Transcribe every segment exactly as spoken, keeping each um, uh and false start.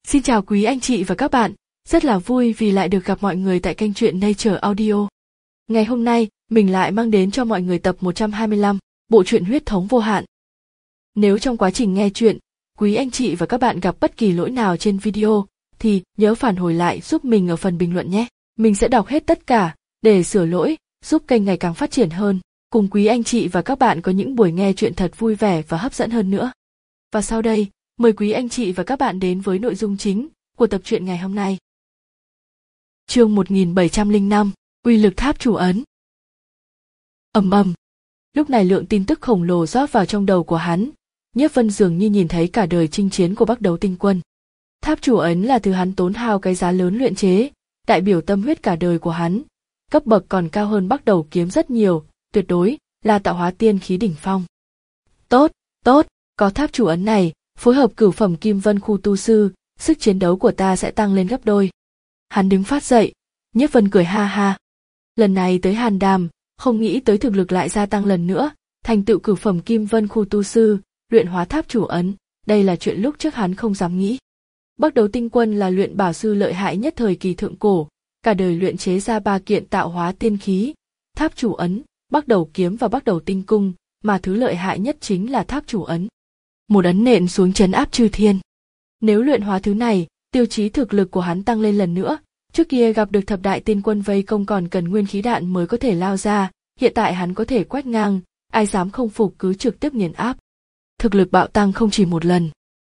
Xin chào quý anh chị và các bạn, rất là vui vì lại được gặp mọi người tại kênh truyện Nature Audio. Ngày hôm nay, mình lại mang đến cho mọi người tập một trăm hai mươi lăm, bộ truyện Huyết thống vô hạn. Nếu trong quá trình nghe truyện, quý anh chị và các bạn gặp bất kỳ lỗi nào trên video, thì nhớ phản hồi lại giúp mình ở phần bình luận nhé. Mình sẽ đọc hết tất cả, để sửa lỗi, giúp kênh ngày càng phát triển hơn, cùng quý anh chị và các bạn có những buổi nghe truyện thật vui vẻ và hấp dẫn hơn nữa. Và sau đây, mời quý anh chị và các bạn đến với nội dung chính của tập truyện ngày hôm nay. Chương một nghìn bảy trăm lẻ năm, uy lực tháp chủ ấn. Ầm ầm. Lúc này lượng tin tức khổng lồ rót vào trong đầu của hắn, Nhiếp Vân dường như nhìn thấy cả đời chinh chiến của Bắc Đấu Tinh Quân. Tháp chủ ấn là thứ hắn tốn hao cái giá lớn luyện chế, đại biểu tâm huyết cả đời của hắn, cấp bậc còn cao hơn Bắc Đầu kiếm rất nhiều, tuyệt đối là tạo hóa tiên khí đỉnh phong. Tốt, tốt, có tháp chủ ấn này, phối hợp cửu phẩm Kim Vân khu tu sư, sức chiến đấu của ta sẽ tăng lên gấp đôi. Hắn đứng phát dậy, Nhiếp Vân cười ha ha. Lần này tới Hàn Đàm, không nghĩ tới thực lực lại gia tăng lần nữa, thành tựu cửu phẩm Kim Vân khu tu sư, luyện hóa tháp chủ ấn, đây là chuyện lúc trước hắn không dám nghĩ. Bắc Đấu Tinh Quân là luyện bảo sư lợi hại nhất thời kỳ thượng cổ, cả đời luyện chế ra ba kiện tạo hóa tiên khí, tháp chủ ấn, Bắc Đầu kiếm và Bắc Đầu tinh cung, mà thứ lợi hại nhất chính là tháp chủ ấn. Một ấn nện xuống trấn áp chư thiên. Nếu luyện hóa thứ này, tiêu chí thực lực của hắn tăng lên lần nữa, trước kia gặp được thập đại tiên quân vây công còn cần nguyên khí đạn mới có thể lao ra, hiện tại hắn có thể quét ngang, ai dám không phục cứ trực tiếp nghiền áp. Thực lực bạo tăng không chỉ một lần.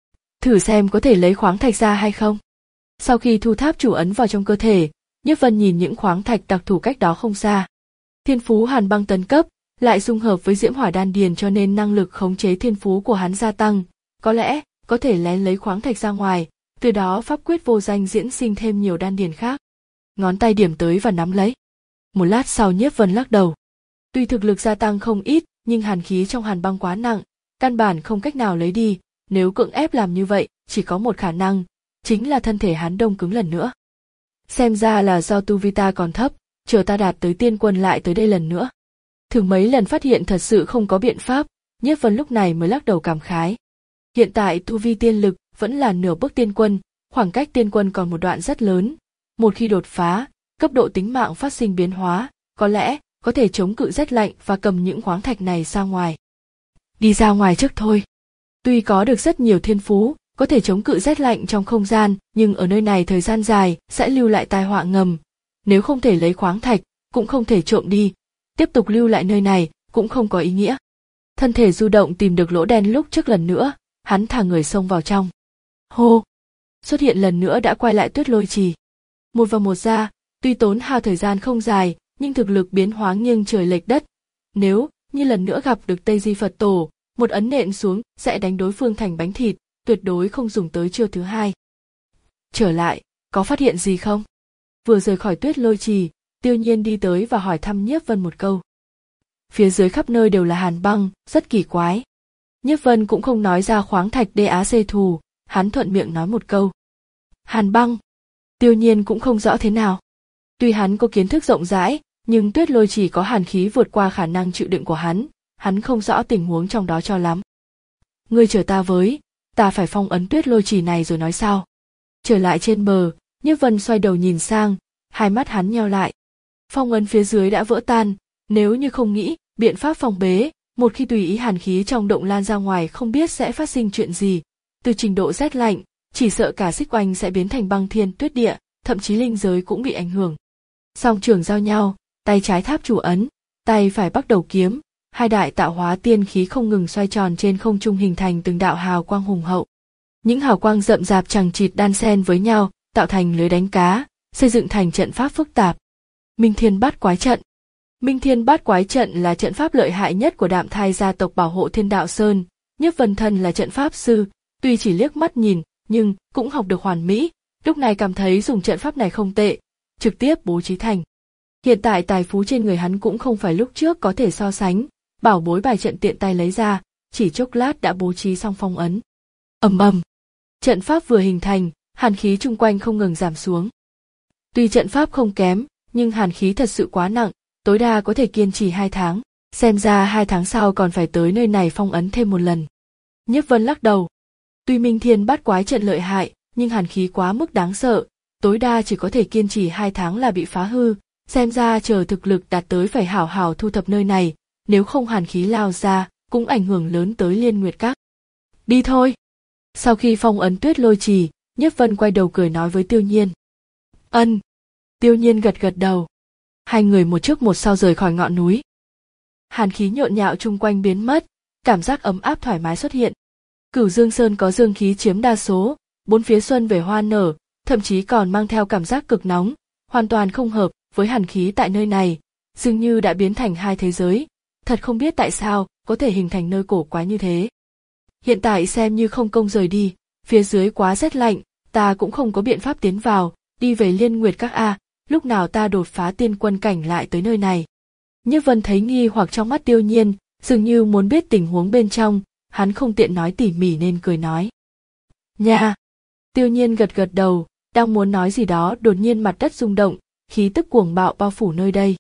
Thử xem có thể lấy khoáng thạch ra hay không. Sau khi thu tháp chủ ấn vào trong cơ thể, Nhiếp Vân nhìn những khoáng thạch đặc thù cách đó không xa. Thiên phú Hàn băng tấn cấp, lại dung hợp với diễm hỏa đan điền cho nên năng lực khống chế thiên phú của hắn gia tăng, có lẽ có thể lén lấy khoáng thạch ra ngoài, từ đó pháp quyết vô danh diễn sinh thêm nhiều đan điền khác. Ngón tay điểm tới và nắm lấy. Một lát sau Nhiếp Vân lắc đầu. Tuy thực lực gia tăng không ít, nhưng hàn khí trong hàn băng quá nặng, căn bản không cách nào lấy đi, nếu cưỡng ép làm như vậy, chỉ có một khả năng, chính là thân thể hắn đông cứng lần nữa. Xem ra là do tu vi ta còn thấp, chờ ta đạt tới tiên quân lại tới đây lần nữa. Thử mấy lần phát hiện thật sự không có biện pháp, Nhiếp Vân lúc này mới lắc đầu cảm khái. Hiện tại tu vi tiên lực vẫn là nửa bước tiên quân, khoảng cách tiên quân còn một đoạn rất lớn. Một khi đột phá, cấp độ tính mạng phát sinh biến hóa, có lẽ có thể chống cự rét lạnh và cầm những khoáng thạch này ra ngoài. Đi ra ngoài trước thôi. Tuy có được rất nhiều thiên phú, có thể chống cự rét lạnh trong không gian, nhưng ở nơi này thời gian dài sẽ lưu lại tai họa ngầm. Nếu không thể lấy khoáng thạch, cũng không thể trộm đi, tiếp tục lưu lại nơi này cũng không có ý nghĩa. Thân thể du động tìm được lỗ đen lúc trước lần nữa, hắn thả người xông vào trong. Hô! Xuất hiện lần nữa đã quay lại Tuyết Lôi Trì. Một vào một ra, tuy tốn hao thời gian không dài, nhưng thực lực biến hóa nghiêng trời lệch đất. Nếu như lần nữa gặp được Tây Di Phật Tổ, một ấn nện xuống sẽ đánh đối phương thành bánh thịt, tuyệt đối không dùng tới chiêu thứ hai. Trở lại, có phát hiện gì không? Vừa rời khỏi Tuyết Lôi Trì, Tiêu Nhiên đi tới và hỏi thăm Nhiếp Vân một câu. Phía dưới khắp nơi đều là hàn băng, rất kỳ quái. Nhiếp Vân cũng không nói ra khoáng thạch đê á xê thù, hắn thuận miệng nói một câu. Hàn băng. Tiêu Nhiên cũng không rõ thế nào. Tuy hắn có kiến thức rộng rãi, nhưng Tuyết Lôi Trì có hàn khí vượt qua khả năng chịu đựng của hắn, hắn không rõ tình huống trong đó cho lắm. Ngươi chờ ta với, ta phải phong ấn Tuyết Lôi Trì này rồi nói sao. Trở lại trên bờ, Nhiếp Vân xoay đầu nhìn sang, hai mắt hắn nheo lại. Phong ấn phía dưới đã vỡ tan, nếu như không nghĩ biện pháp phòng bế, một khi tùy ý hàn khí trong động lan ra ngoài không biết sẽ phát sinh chuyện gì. Từ trình độ rét lạnh, chỉ sợ cả xích oanh sẽ biến thành băng thiên tuyết địa, thậm chí linh giới cũng bị ảnh hưởng. Song trường giao nhau, tay trái tháp chủ ấn, tay phải Bắc Đầu kiếm, hai đại tạo hóa tiên khí không ngừng xoay tròn trên không trung hình thành từng đạo hào quang hùng hậu. Những hào quang rậm rạp chằng chịt đan xen với nhau, tạo thành lưới đánh cá, xây dựng thành trận pháp phức tạp. Minh Thiên Bát Quái Trận. Minh Thiên Bát Quái Trận là trận pháp lợi hại nhất của Đạm Thai gia tộc bảo hộ Thiên Đạo Sơn. Nhiếp Vân thân là trận pháp sư, tuy chỉ liếc mắt nhìn, nhưng cũng học được hoàn mỹ. Lúc này cảm thấy dùng trận pháp này không tệ, trực tiếp bố trí thành. Hiện tại tài phú trên người hắn cũng không phải lúc trước có thể so sánh, bảo bối bài trận tiện tay lấy ra, chỉ chốc lát đã bố trí xong phong ấn. Ầm ầm. Trận pháp vừa hình thành, hàn khí chung quanh không ngừng giảm xuống. Tuy trận pháp không kém, nhưng hàn khí thật sự quá nặng, tối đa có thể kiên trì hai tháng, xem ra hai tháng sau còn phải tới nơi này phong ấn thêm một lần. Nhiếp Vân lắc đầu. Tuy Minh Thiên Bát Quái Trận lợi hại, nhưng hàn khí quá mức đáng sợ, tối đa chỉ có thể kiên trì hai tháng là bị phá hư, xem ra chờ thực lực đạt tới phải hảo hảo thu thập nơi này, nếu không hàn khí lao ra, cũng ảnh hưởng lớn tới Liên Nguyệt Các. Đi thôi. Sau khi phong ấn Tuyết Lôi Trì, Nhiếp Vân quay đầu cười nói với Tiêu Nhiên. Ân. Tiêu Nhiên gật gật đầu. Hai người một trước một sau rời khỏi ngọn núi. Hàn khí nhộn nhạo chung quanh biến mất, cảm giác ấm áp thoải mái xuất hiện. Cửu Dương Sơn có dương khí chiếm đa số, bốn phía xuân về hoa nở, thậm chí còn mang theo cảm giác cực nóng, hoàn toàn không hợp với hàn khí tại nơi này, dường như đã biến thành hai thế giới, thật không biết tại sao có thể hình thành nơi cổ quái như thế. Hiện tại xem như không công rời đi, phía dưới quá rét lạnh, ta cũng không có biện pháp tiến vào, đi về Liên Nguyệt Các a, lúc nào ta đột phá tiên quân cảnh lại tới nơi này. Nhiếp Vân thấy nghi hoặc trong mắt Tiêu Nhiên, dường như muốn biết tình huống bên trong, hắn không tiện nói tỉ mỉ nên cười nói. Nha! Tiêu Nhiên gật gật đầu, đang muốn nói gì đó đột nhiên mặt đất rung động, khí tức cuồng bạo bao phủ nơi đây.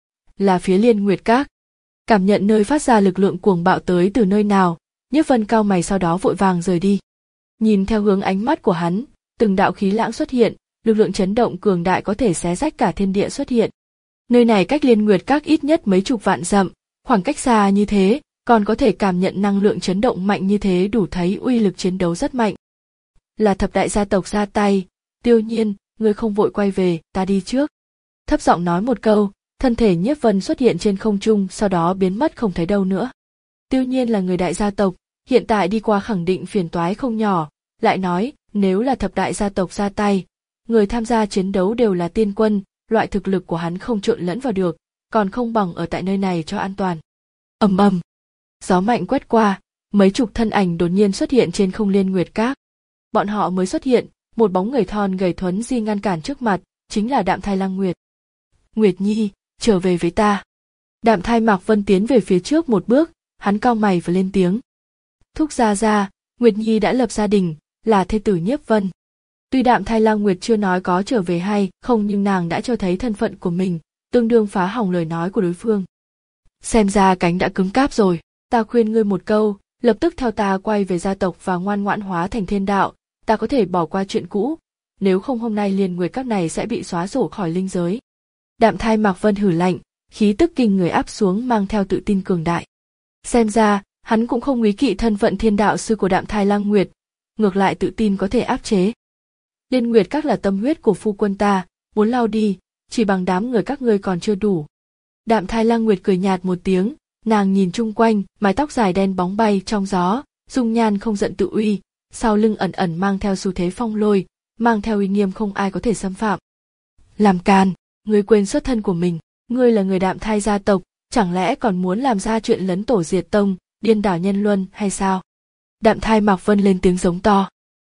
Là phía Liên Nguyệt Các. Cảm nhận nơi phát ra lực lượng cuồng bạo tới từ nơi nào, Nhiếp Vân cau mày sau đó vội vàng rời đi. Nhìn theo hướng ánh mắt của hắn, từng đạo khí lãng xuất hiện, lực lượng chấn động cường đại có thể xé rách cả thiên địa xuất hiện. Nơi này cách Liên Nguyệt Các ít nhất mấy chục vạn dặm, khoảng cách xa như thế, còn có thể cảm nhận năng lượng chấn động mạnh như thế đủ thấy uy lực chiến đấu rất mạnh. Là thập đại gia tộc ra tay, Tiêu Nhiên, ngươi không vội quay về, ta đi trước. Thấp giọng nói một câu, thân thể Nhiếp Vân xuất hiện trên không trung sau đó biến mất không thấy đâu nữa. Tiêu Nhiên là người đại gia tộc, hiện tại đi qua khẳng định phiền toái không nhỏ, lại nói, nếu là thập đại gia tộc ra tay, người tham gia chiến đấu đều là tiên quân, loại thực lực của hắn không trộn lẫn vào được, còn không bằng ở tại nơi này cho an toàn. Ầm ầm, gió mạnh quét qua, mấy chục thân ảnh đột nhiên xuất hiện trên không Liên Nguyệt Các. Bọn họ mới xuất hiện, một bóng người thon gầy thuấn di ngăn cản trước mặt, chính là Đạm Thai Lăng Nguyệt. Nguyệt Nhi, trở về với ta. Đạm Thai Mạc Vân tiến về phía trước một bước, hắn cau mày và lên tiếng. Thúc gia gia, Nguyệt Nhi đã lập gia đình, là thê tử Nhiếp Vân. Tuy Đạm Thai Lăng Nguyệt chưa nói có trở về hay không nhưng nàng đã cho thấy thân phận của mình, tương đương phá hỏng lời nói của đối phương. Xem ra cánh đã cứng cáp rồi, ta khuyên ngươi một câu, lập tức theo ta quay về gia tộc và ngoan ngoãn hóa thành thiên đạo, ta có thể bỏ qua chuyện cũ, nếu không hôm nay Liên Nguyệt Các này sẽ bị xóa sổ khỏi linh giới. Đạm Thai Mạc Vân hử lạnh, khí tức kinh người áp xuống mang theo tự tin cường đại. Xem ra, hắn cũng không úy kỵ thân phận thiên đạo sư của Đạm Thai Lăng Nguyệt, ngược lại tự tin có thể áp chế. Liên Nguyệt Các là tâm huyết của phu quân ta, muốn lao đi, chỉ bằng đám người các ngươi còn chưa đủ. Đạm Thai Lăng Nguyệt cười nhạt một tiếng, nàng nhìn chung quanh, mái tóc dài đen bóng bay trong gió, dung nhan không giận tự uy, sau lưng ẩn ẩn mang theo xu thế phong lôi, mang theo uy nghiêm không ai có thể xâm phạm. Làm càn, ngươi quên xuất thân của mình, ngươi là người Đạm Thai gia tộc, chẳng lẽ còn muốn làm ra chuyện lấn tổ diệt tông, điên đảo nhân luân hay sao? Đạm Thai Mạc Vân lên tiếng giống to.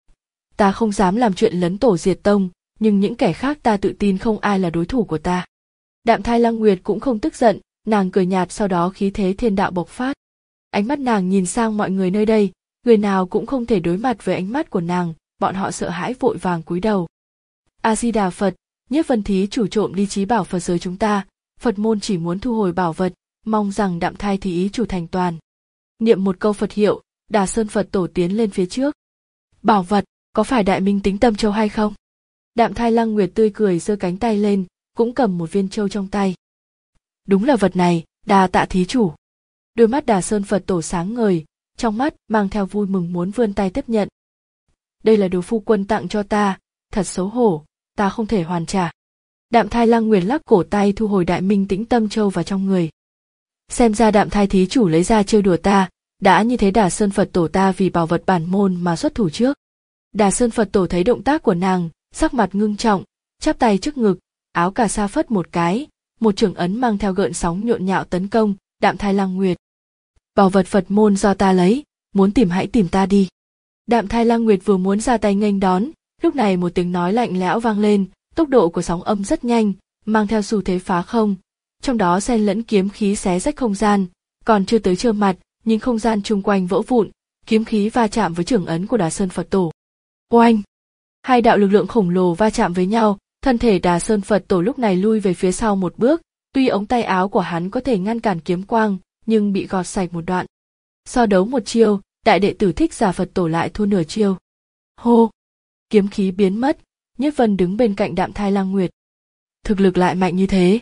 Ta không dám làm chuyện lấn tổ diệt tông, nhưng những kẻ khác ta tự tin không ai là đối thủ của ta. Đạm Thai Lăng Nguyệt cũng không tức giận, nàng cười nhạt sau đó khí thế thiên đạo bộc phát. Ánh mắt nàng nhìn sang mọi người nơi đây, người nào cũng không thể đối mặt với ánh mắt của nàng, bọn họ sợ hãi vội vàng cúi đầu. A Di Đà Phật, Nhiếp Vân thí chủ trộm đi trí bảo Phật giới chúng ta, Phật môn chỉ muốn thu hồi bảo vật, mong rằng Đạm Thai thí ý chủ thành toàn. Niệm một câu Phật hiệu, Đà Sơn Phật tổ tiến lên phía trước. Bảo vật, có phải Đại Minh Tính Tâm Châu hay không? Đạm Thai Lăng Nguyệt tươi cười giơ cánh tay lên, cũng cầm một viên châu trong tay. Đúng là vật này, đà tạ thí chủ. Đôi mắt Đà Sơn Phật tổ sáng ngời, trong mắt mang theo vui mừng muốn vươn tay tiếp nhận. Đây là đồ phu quân tặng cho ta, thật xấu hổ, ta không thể hoàn trả. Đạm Thai Lăng Nguyệt lắc cổ tay thu hồi Đại Minh Tĩnh Tâm Châu vào trong người. Xem ra Đạm Thai thí chủ lấy ra trêu đùa ta, đã như thế Đà Sơn Phật tổ ta vì bảo vật bản môn mà xuất thủ trước. Đà Sơn Phật tổ thấy động tác của nàng, sắc mặt ngưng trọng, chắp tay trước ngực, áo cà sa phất một cái, một chưởng ấn mang theo gợn sóng nhộn nhạo tấn công Đạm Thai Lăng Nguyệt. Bảo vật Phật môn do ta lấy, muốn tìm hãy tìm ta đi. Đạm Thai Lăng Nguyệt vừa muốn ra tay nghênh đón, lúc này một tiếng nói lạnh lẽo vang lên, tốc độ của sóng âm rất nhanh, mang theo xu thế phá không, trong đó xen lẫn kiếm khí xé rách không gian, còn chưa tới trơ mặt, nhưng không gian chung quanh vỡ vụn, kiếm khí va chạm với chưởng ấn của Đà Sơn Phật tổ. Oanh! Hai đạo lực lượng khổng lồ va chạm với nhau, thân thể Đà Sơn Phật tổ lúc này lui về phía sau một bước, tuy ống tay áo của hắn có thể ngăn cản kiếm quang, nhưng bị gọt sạch một đoạn. So đấu một chiêu, đại đệ tử Thích Giả Phật tổ lại thua nửa chiêu. Hô! kiếm khí biến mất, Nhiếp Vân đứng bên cạnh Đạm Thai Lang Nguyệt. Thực lực lại mạnh như thế.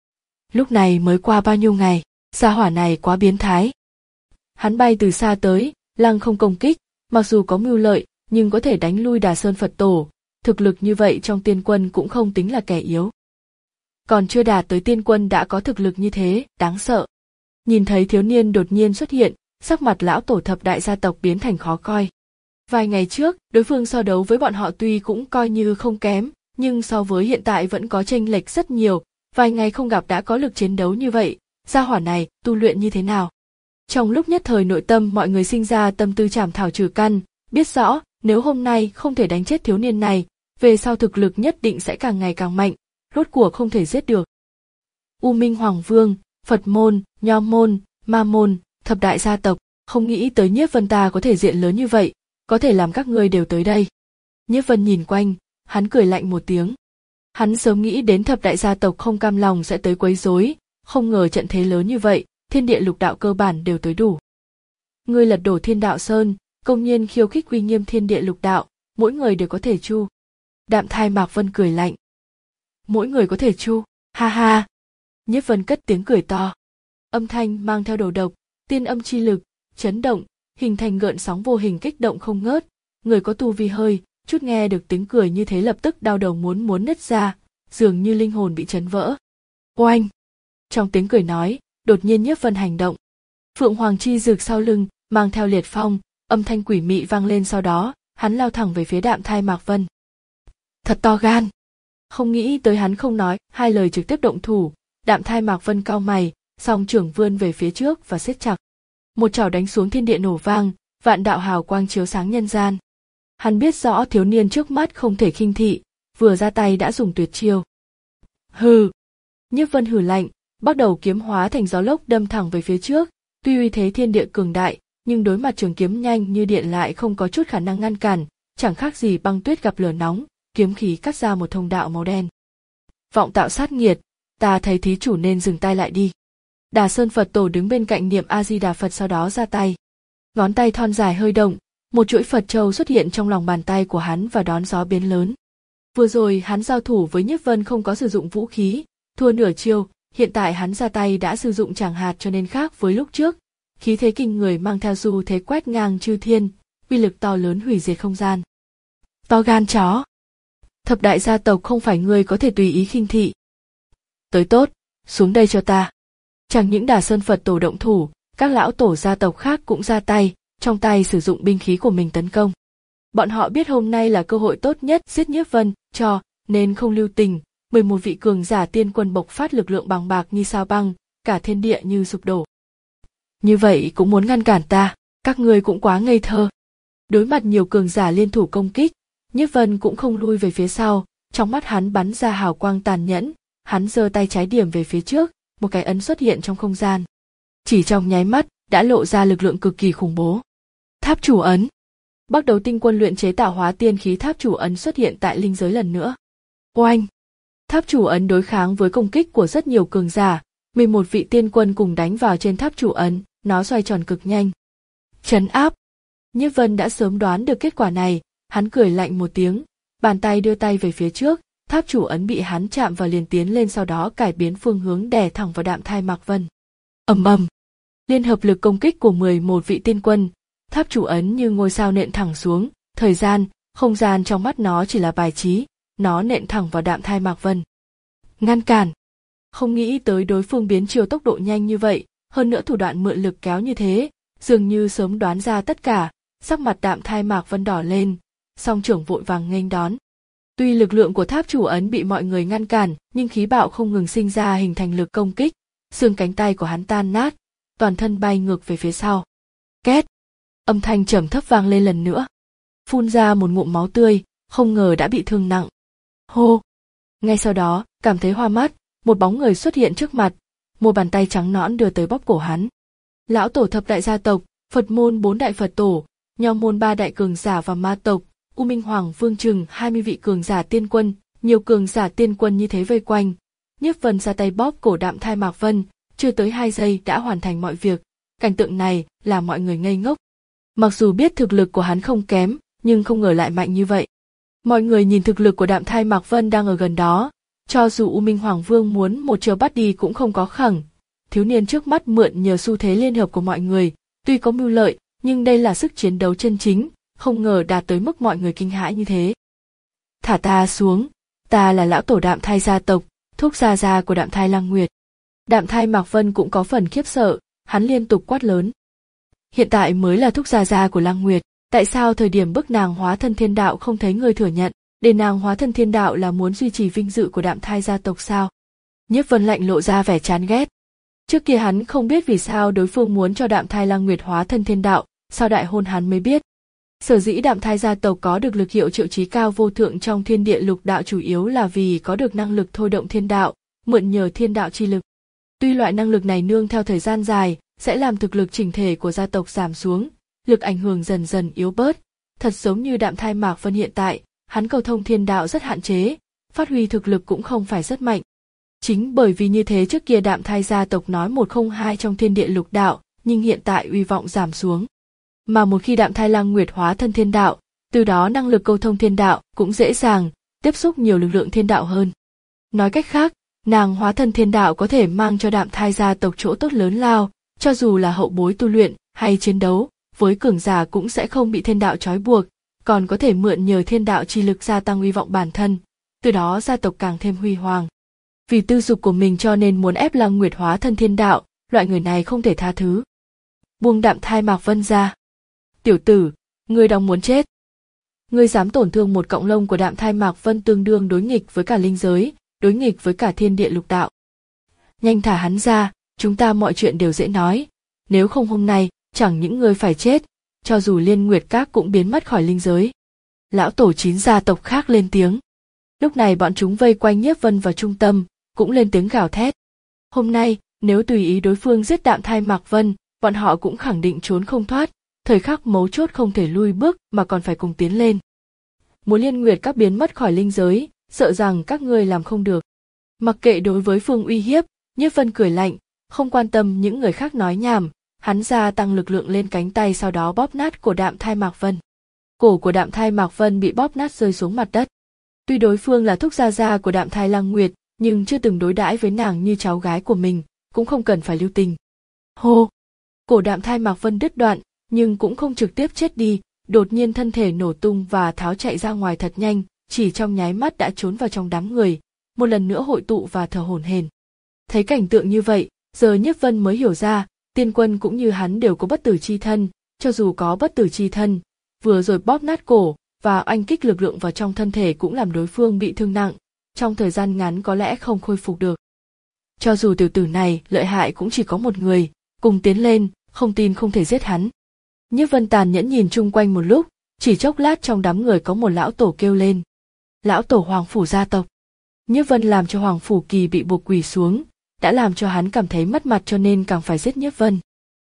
Lúc này mới qua bao nhiêu ngày, gia hỏa này quá biến thái. Hắn bay từ xa tới, lăng không công kích, mặc dù có mưu lợi, nhưng có thể đánh lui Đà Sơn Phật Tổ, thực lực như vậy trong tiên quân cũng không tính là kẻ yếu. Còn chưa đạt tới tiên quân đã có thực lực như thế, đáng sợ. Nhìn thấy thiếu niên đột nhiên xuất hiện, sắc mặt lão tổ thập đại gia tộc biến thành khó coi. Vài ngày trước, đối phương so đấu với bọn họ tuy cũng coi như không kém, nhưng so với hiện tại vẫn có chênh lệch rất nhiều, vài ngày không gặp đã có lực chiến đấu như vậy, gia hỏa này tu luyện như thế nào? Trong lúc nhất thời nội tâm mọi người sinh ra tâm tư trảm thảo trừ căn, biết rõ nếu hôm nay không thể đánh chết thiếu niên này, về sau thực lực nhất định sẽ càng ngày càng mạnh, rốt cuộc không thể giết được. U Minh Hoàng Vương, Phật môn, Nho môn, Ma môn, thập đại gia tộc, không nghĩ tới Nhiếp Vân ta có thể diện lớn như vậy, có thể làm các ngươi đều tới đây. Nhiếp Vân nhìn quanh, hắn cười lạnh một tiếng. Hắn sớm nghĩ đến thập đại gia tộc không cam lòng sẽ tới quấy rối, không ngờ trận thế lớn như vậy, thiên địa lục đạo cơ bản đều tới đủ. Ngươi lật đổ Thiên Đạo Sơn, công nhiên khiêu khích uy nghiêm thiên địa lục đạo, mỗi người đều có thể chu. Đạm Thai Mạc Vân cười lạnh. Mỗi người có thể chu, ha ha. Nhiếp Vân cất tiếng cười to. Âm thanh mang theo đầu độc, tiên âm chi lực, chấn động, hình thành gợn sóng vô hình kích động không ngớt. Người có tu vi hơi, chút nghe được tiếng cười như thế lập tức đau đầu muốn muốn nứt ra, dường như linh hồn bị chấn vỡ. Oanh! Trong tiếng cười nói, đột nhiên Nhiếp Vân hành động. Phượng Hoàng chi dược sau lưng, mang theo liệt phong, âm thanh quỷ mị vang lên sau đó, hắn lao thẳng về phía Đạm Thai Mạc Vân. Thật to gan! Không nghĩ tới hắn không nói, hai lời trực tiếp động thủ, Đạm Thai Mạc Vân cau mày, song trưởng vươn về phía trước và siết chặt. Một chảo đánh xuống thiên địa nổ vang, vạn đạo hào quang chiếu sáng nhân gian. Hắn biết rõ thiếu niên trước mắt không thể khinh thị, vừa ra tay đã dùng tuyệt chiêu. Hừ! Nhiếp Vân hừ lạnh, bắt đầu kiếm hóa thành gió lốc đâm thẳng về phía trước, tuy uy thế thiên địa cường đại, nhưng đối mặt trường kiếm nhanh như điện lại không có chút khả năng ngăn cản, chẳng khác gì băng tuyết gặp lửa nóng, kiếm khí cắt ra một thông đạo màu đen. Vọng tạo sát nghiệt, ta thấy thí chủ nên dừng tay lại đi. Đà Sơn Phật Tổ đứng bên cạnh niệm A Di Đà Phật sau đó ra tay. Ngón tay thon dài hơi động, một chuỗi Phật châu xuất hiện trong lòng bàn tay của hắn và đón gió biến lớn. Vừa rồi hắn giao thủ với Nhiếp Vân không có sử dụng vũ khí, thua nửa chiêu, hiện tại hắn ra tay đã sử dụng trảm hạt cho nên khác với lúc trước, khí thế kinh người mang theo xu thế quét ngang chư thiên, uy lực to lớn hủy diệt không gian. To gan chó! Thập đại gia tộc không phải ngươi có thể tùy ý khinh thị. Tới tốt, xuống đây cho ta. Chẳng những Đà Sơn Phật Tổ động thủ, các lão tổ gia tộc khác cũng ra tay, trong tay sử dụng binh khí của mình tấn công. Bọn họ biết hôm nay là cơ hội tốt nhất giết Nhiếp Vân, cho nên không lưu tình, mười một vị cường giả tiên quân bộc phát lực lượng bằng bạc như sao băng, cả thiên địa như sụp đổ. Như vậy cũng muốn ngăn cản ta, các ngươi cũng quá ngây thơ. Đối mặt nhiều cường giả liên thủ công kích, Nhiếp Vân cũng không lui về phía sau, trong mắt hắn bắn ra hào quang tàn nhẫn, hắn giơ tay trái điểm về phía trước, một cái ấn xuất hiện trong không gian. Chỉ trong nháy mắt, đã lộ ra lực lượng cực kỳ khủng bố. Tháp chủ ấn. Bắt đầu tinh quân luyện chế tạo hóa tiên khí tháp chủ ấn xuất hiện tại linh giới lần nữa. Oanh! Tháp chủ ấn đối kháng với công kích của rất nhiều cường giả, mười một vị tiên quân cùng đánh vào trên tháp chủ ấn, nó xoay tròn cực nhanh. Trấn áp! Nhiếp Vân đã sớm đoán được kết quả này, hắn cười lạnh một tiếng, bàn tay đưa tay về phía trước, tháp chủ ấn bị hắn chạm vào liền tiến lên sau đó cải biến phương hướng đè thẳng vào Đạm Thai Mạc Vân. Ầm ầm! Liên hợp lực công kích của mười một vị tiên quân, tháp chủ ấn như ngôi sao nện thẳng xuống, thời gian, không gian trong mắt nó chỉ là bài trí, nó nện thẳng vào Đạm Thai Mạc Vân. Ngăn cản! Không nghĩ tới đối phương biến chiều tốc độ nhanh như vậy, hơn nữa thủ đoạn mượn lực kéo như thế, dường như sớm đoán ra tất cả, sắc mặt Đạm Thai Mạc Vân đỏ lên, song trưởng vội vàng nghênh đón. Tuy lực lượng của tháp chủ ấn bị mọi người ngăn cản, nhưng khí bạo không ngừng sinh ra hình thành lực công kích, xương cánh tay của hắn tan nát, toàn thân bay ngược về phía sau. Két! Âm thanh trầm thấp vang lên lần nữa. Phun ra một ngụm máu tươi, không ngờ đã bị thương nặng. Hô! Ngay sau đó, cảm thấy hoa mắt, một bóng người xuất hiện trước mặt, một bàn tay trắng nõn đưa tới bóp cổ hắn. Lão tổ thập đại gia tộc, Phật môn bốn đại Phật tổ, Nho môn ba đại cường giả và ma tộc, U Minh Hoàng Vương chừng hai mươi vị cường giả tiên quân, nhiều cường giả tiên quân như thế vây quanh. Nhiếp Vân ra tay bóp cổ Đạm Thai Mạc Vân, chưa tới hai giây đã hoàn thành mọi việc. Cảnh tượng này làm mọi người ngây ngốc. Mặc dù biết thực lực của hắn không kém, nhưng không ngờ lại mạnh như vậy. Mọi người nhìn thực lực của Đạm Thai Mạc Vân đang ở gần đó, cho dù U Minh Hoàng Vương muốn một chiều bắt đi cũng không có khẳng. Thiếu niên trước mắt mượn nhờ xu thế liên hợp của mọi người, tuy có mưu lợi, nhưng đây là sức chiến đấu chân chính, không ngờ đạt tới mức mọi người kinh hãi như thế. Thả ta xuống, ta là lão tổ Đạm Thai gia tộc, thúc gia gia của Đạm Thai Lăng Nguyệt. Đạm Thai Mạc Vân cũng có phần khiếp sợ, hắn liên tục quát lớn. Hiện tại mới là thúc gia gia của Lăng Nguyệt, tại sao thời điểm bức nàng hóa thân thiên đạo không thấy người thừa nhận, để nàng hóa thân thiên đạo là muốn duy trì vinh dự của Đạm Thai gia tộc sao? Nhiếp Vân lạnh lộ ra vẻ chán ghét. Trước kia hắn không biết vì sao đối phương muốn cho Đạm Thai Lăng Nguyệt hóa thân thiên đạo, sau đại hôn hắn mới biết. Sở dĩ Đạm Thai gia tộc có được lực hiệu triệu chí cao vô thượng trong thiên địa lục đạo chủ yếu là vì có được năng lực thôi động thiên đạo, mượn nhờ thiên đạo chi lực. Tuy loại năng lực này nương theo thời gian dài, sẽ làm thực lực chỉnh thể của gia tộc giảm xuống, lực ảnh hưởng dần dần yếu bớt, thật giống như Đạm Thai Mạc Vân hiện tại, hắn cầu thông thiên đạo rất hạn chế, phát huy thực lực cũng không phải rất mạnh. Chính bởi vì như thế trước kia Đạm Thai gia tộc nói một không hai trong thiên địa lục đạo, nhưng hiện tại uy vọng giảm xuống. Mà một khi Đạm Thai Lăng Nguyệt hóa thân thiên đạo, từ đó năng lực câu thông thiên đạo cũng dễ dàng, tiếp xúc nhiều lực lượng thiên đạo hơn. Nói cách khác, nàng hóa thân thiên đạo có thể mang cho Đạm Thai gia tộc chỗ tốt lớn lao, cho dù là hậu bối tu luyện hay chiến đấu, với cường giả cũng sẽ không bị thiên đạo trói buộc, còn có thể mượn nhờ thiên đạo chi lực gia tăng uy vọng bản thân, từ đó gia tộc càng thêm huy hoàng. Vì tư dục của mình cho nên muốn ép Lăng Nguyệt hóa thân thiên đạo, loại người này không thể tha thứ. Buông Đạm Thai Mạc Vân ra. Tiểu tử, ngươi đang muốn chết. Ngươi dám tổn thương một cọng lông của Đạm Thai Mạc Vân tương đương đối nghịch với cả linh giới, đối nghịch với cả thiên địa lục đạo. Nhanh thả hắn ra, chúng ta mọi chuyện đều dễ nói, nếu không hôm nay, chẳng những ngươi phải chết, cho dù Liên Nguyệt Các cũng biến mất khỏi linh giới. Lão tổ chín gia tộc khác lên tiếng. Lúc này bọn chúng vây quanh Nhiếp Vân vào trung tâm, cũng lên tiếng gào thét. Hôm nay, nếu tùy ý đối phương giết Đạm Thai Mạc Vân, bọn họ cũng khẳng định trốn không thoát, thời khắc mấu chốt không thể lui bước mà còn phải cùng tiến lên. Muốn Liên Nguyệt Các biến mất khỏi linh giới, sợ rằng các ngươi làm không được. Mặc kệ đối với phương uy hiếp, Nhiếp Vân cười lạnh, không quan tâm những người khác nói nhảm, hắn gia tăng lực lượng lên cánh tay sau đó bóp nát cổ Đạm Thai Mạc Vân. Cổ của Đạm Thai Mạc Vân bị bóp nát rơi xuống mặt đất. Tuy đối phương là thúc gia gia của Đạm Thai Lăng Nguyệt, nhưng chưa từng đối đãi với nàng như cháu gái của mình, cũng không cần phải lưu tình. Hô! Cổ Đạm Thai Mạc Vân đứt đoạn, nhưng cũng không trực tiếp chết đi, đột nhiên thân thể nổ tung và tháo chạy ra ngoài thật nhanh, chỉ trong nháy mắt đã trốn vào trong đám người, một lần nữa hội tụ và thở hổn hển. Thấy cảnh tượng như vậy, giờ Nhiếp Vân mới hiểu ra, Tiên Quân cũng như hắn đều có bất tử chi thân, cho dù có bất tử chi thân, vừa rồi bóp nát cổ và oanh kích lực lượng vào trong thân thể cũng làm đối phương bị thương nặng, trong thời gian ngắn có lẽ không khôi phục được. Cho dù tiểu tử này lợi hại cũng chỉ có một người, cùng tiến lên, không tin không thể giết hắn. Nhiếp Vân tàn nhẫn nhìn chung quanh một lúc, chỉ chốc lát trong đám người có một lão tổ kêu lên. Lão tổ Hoàng Phủ gia tộc. Nhiếp Vân làm cho Hoàng Phủ Kỳ bị buộc quỳ xuống, đã làm cho hắn cảm thấy mất mặt cho nên càng phải giết Nhiếp Vân.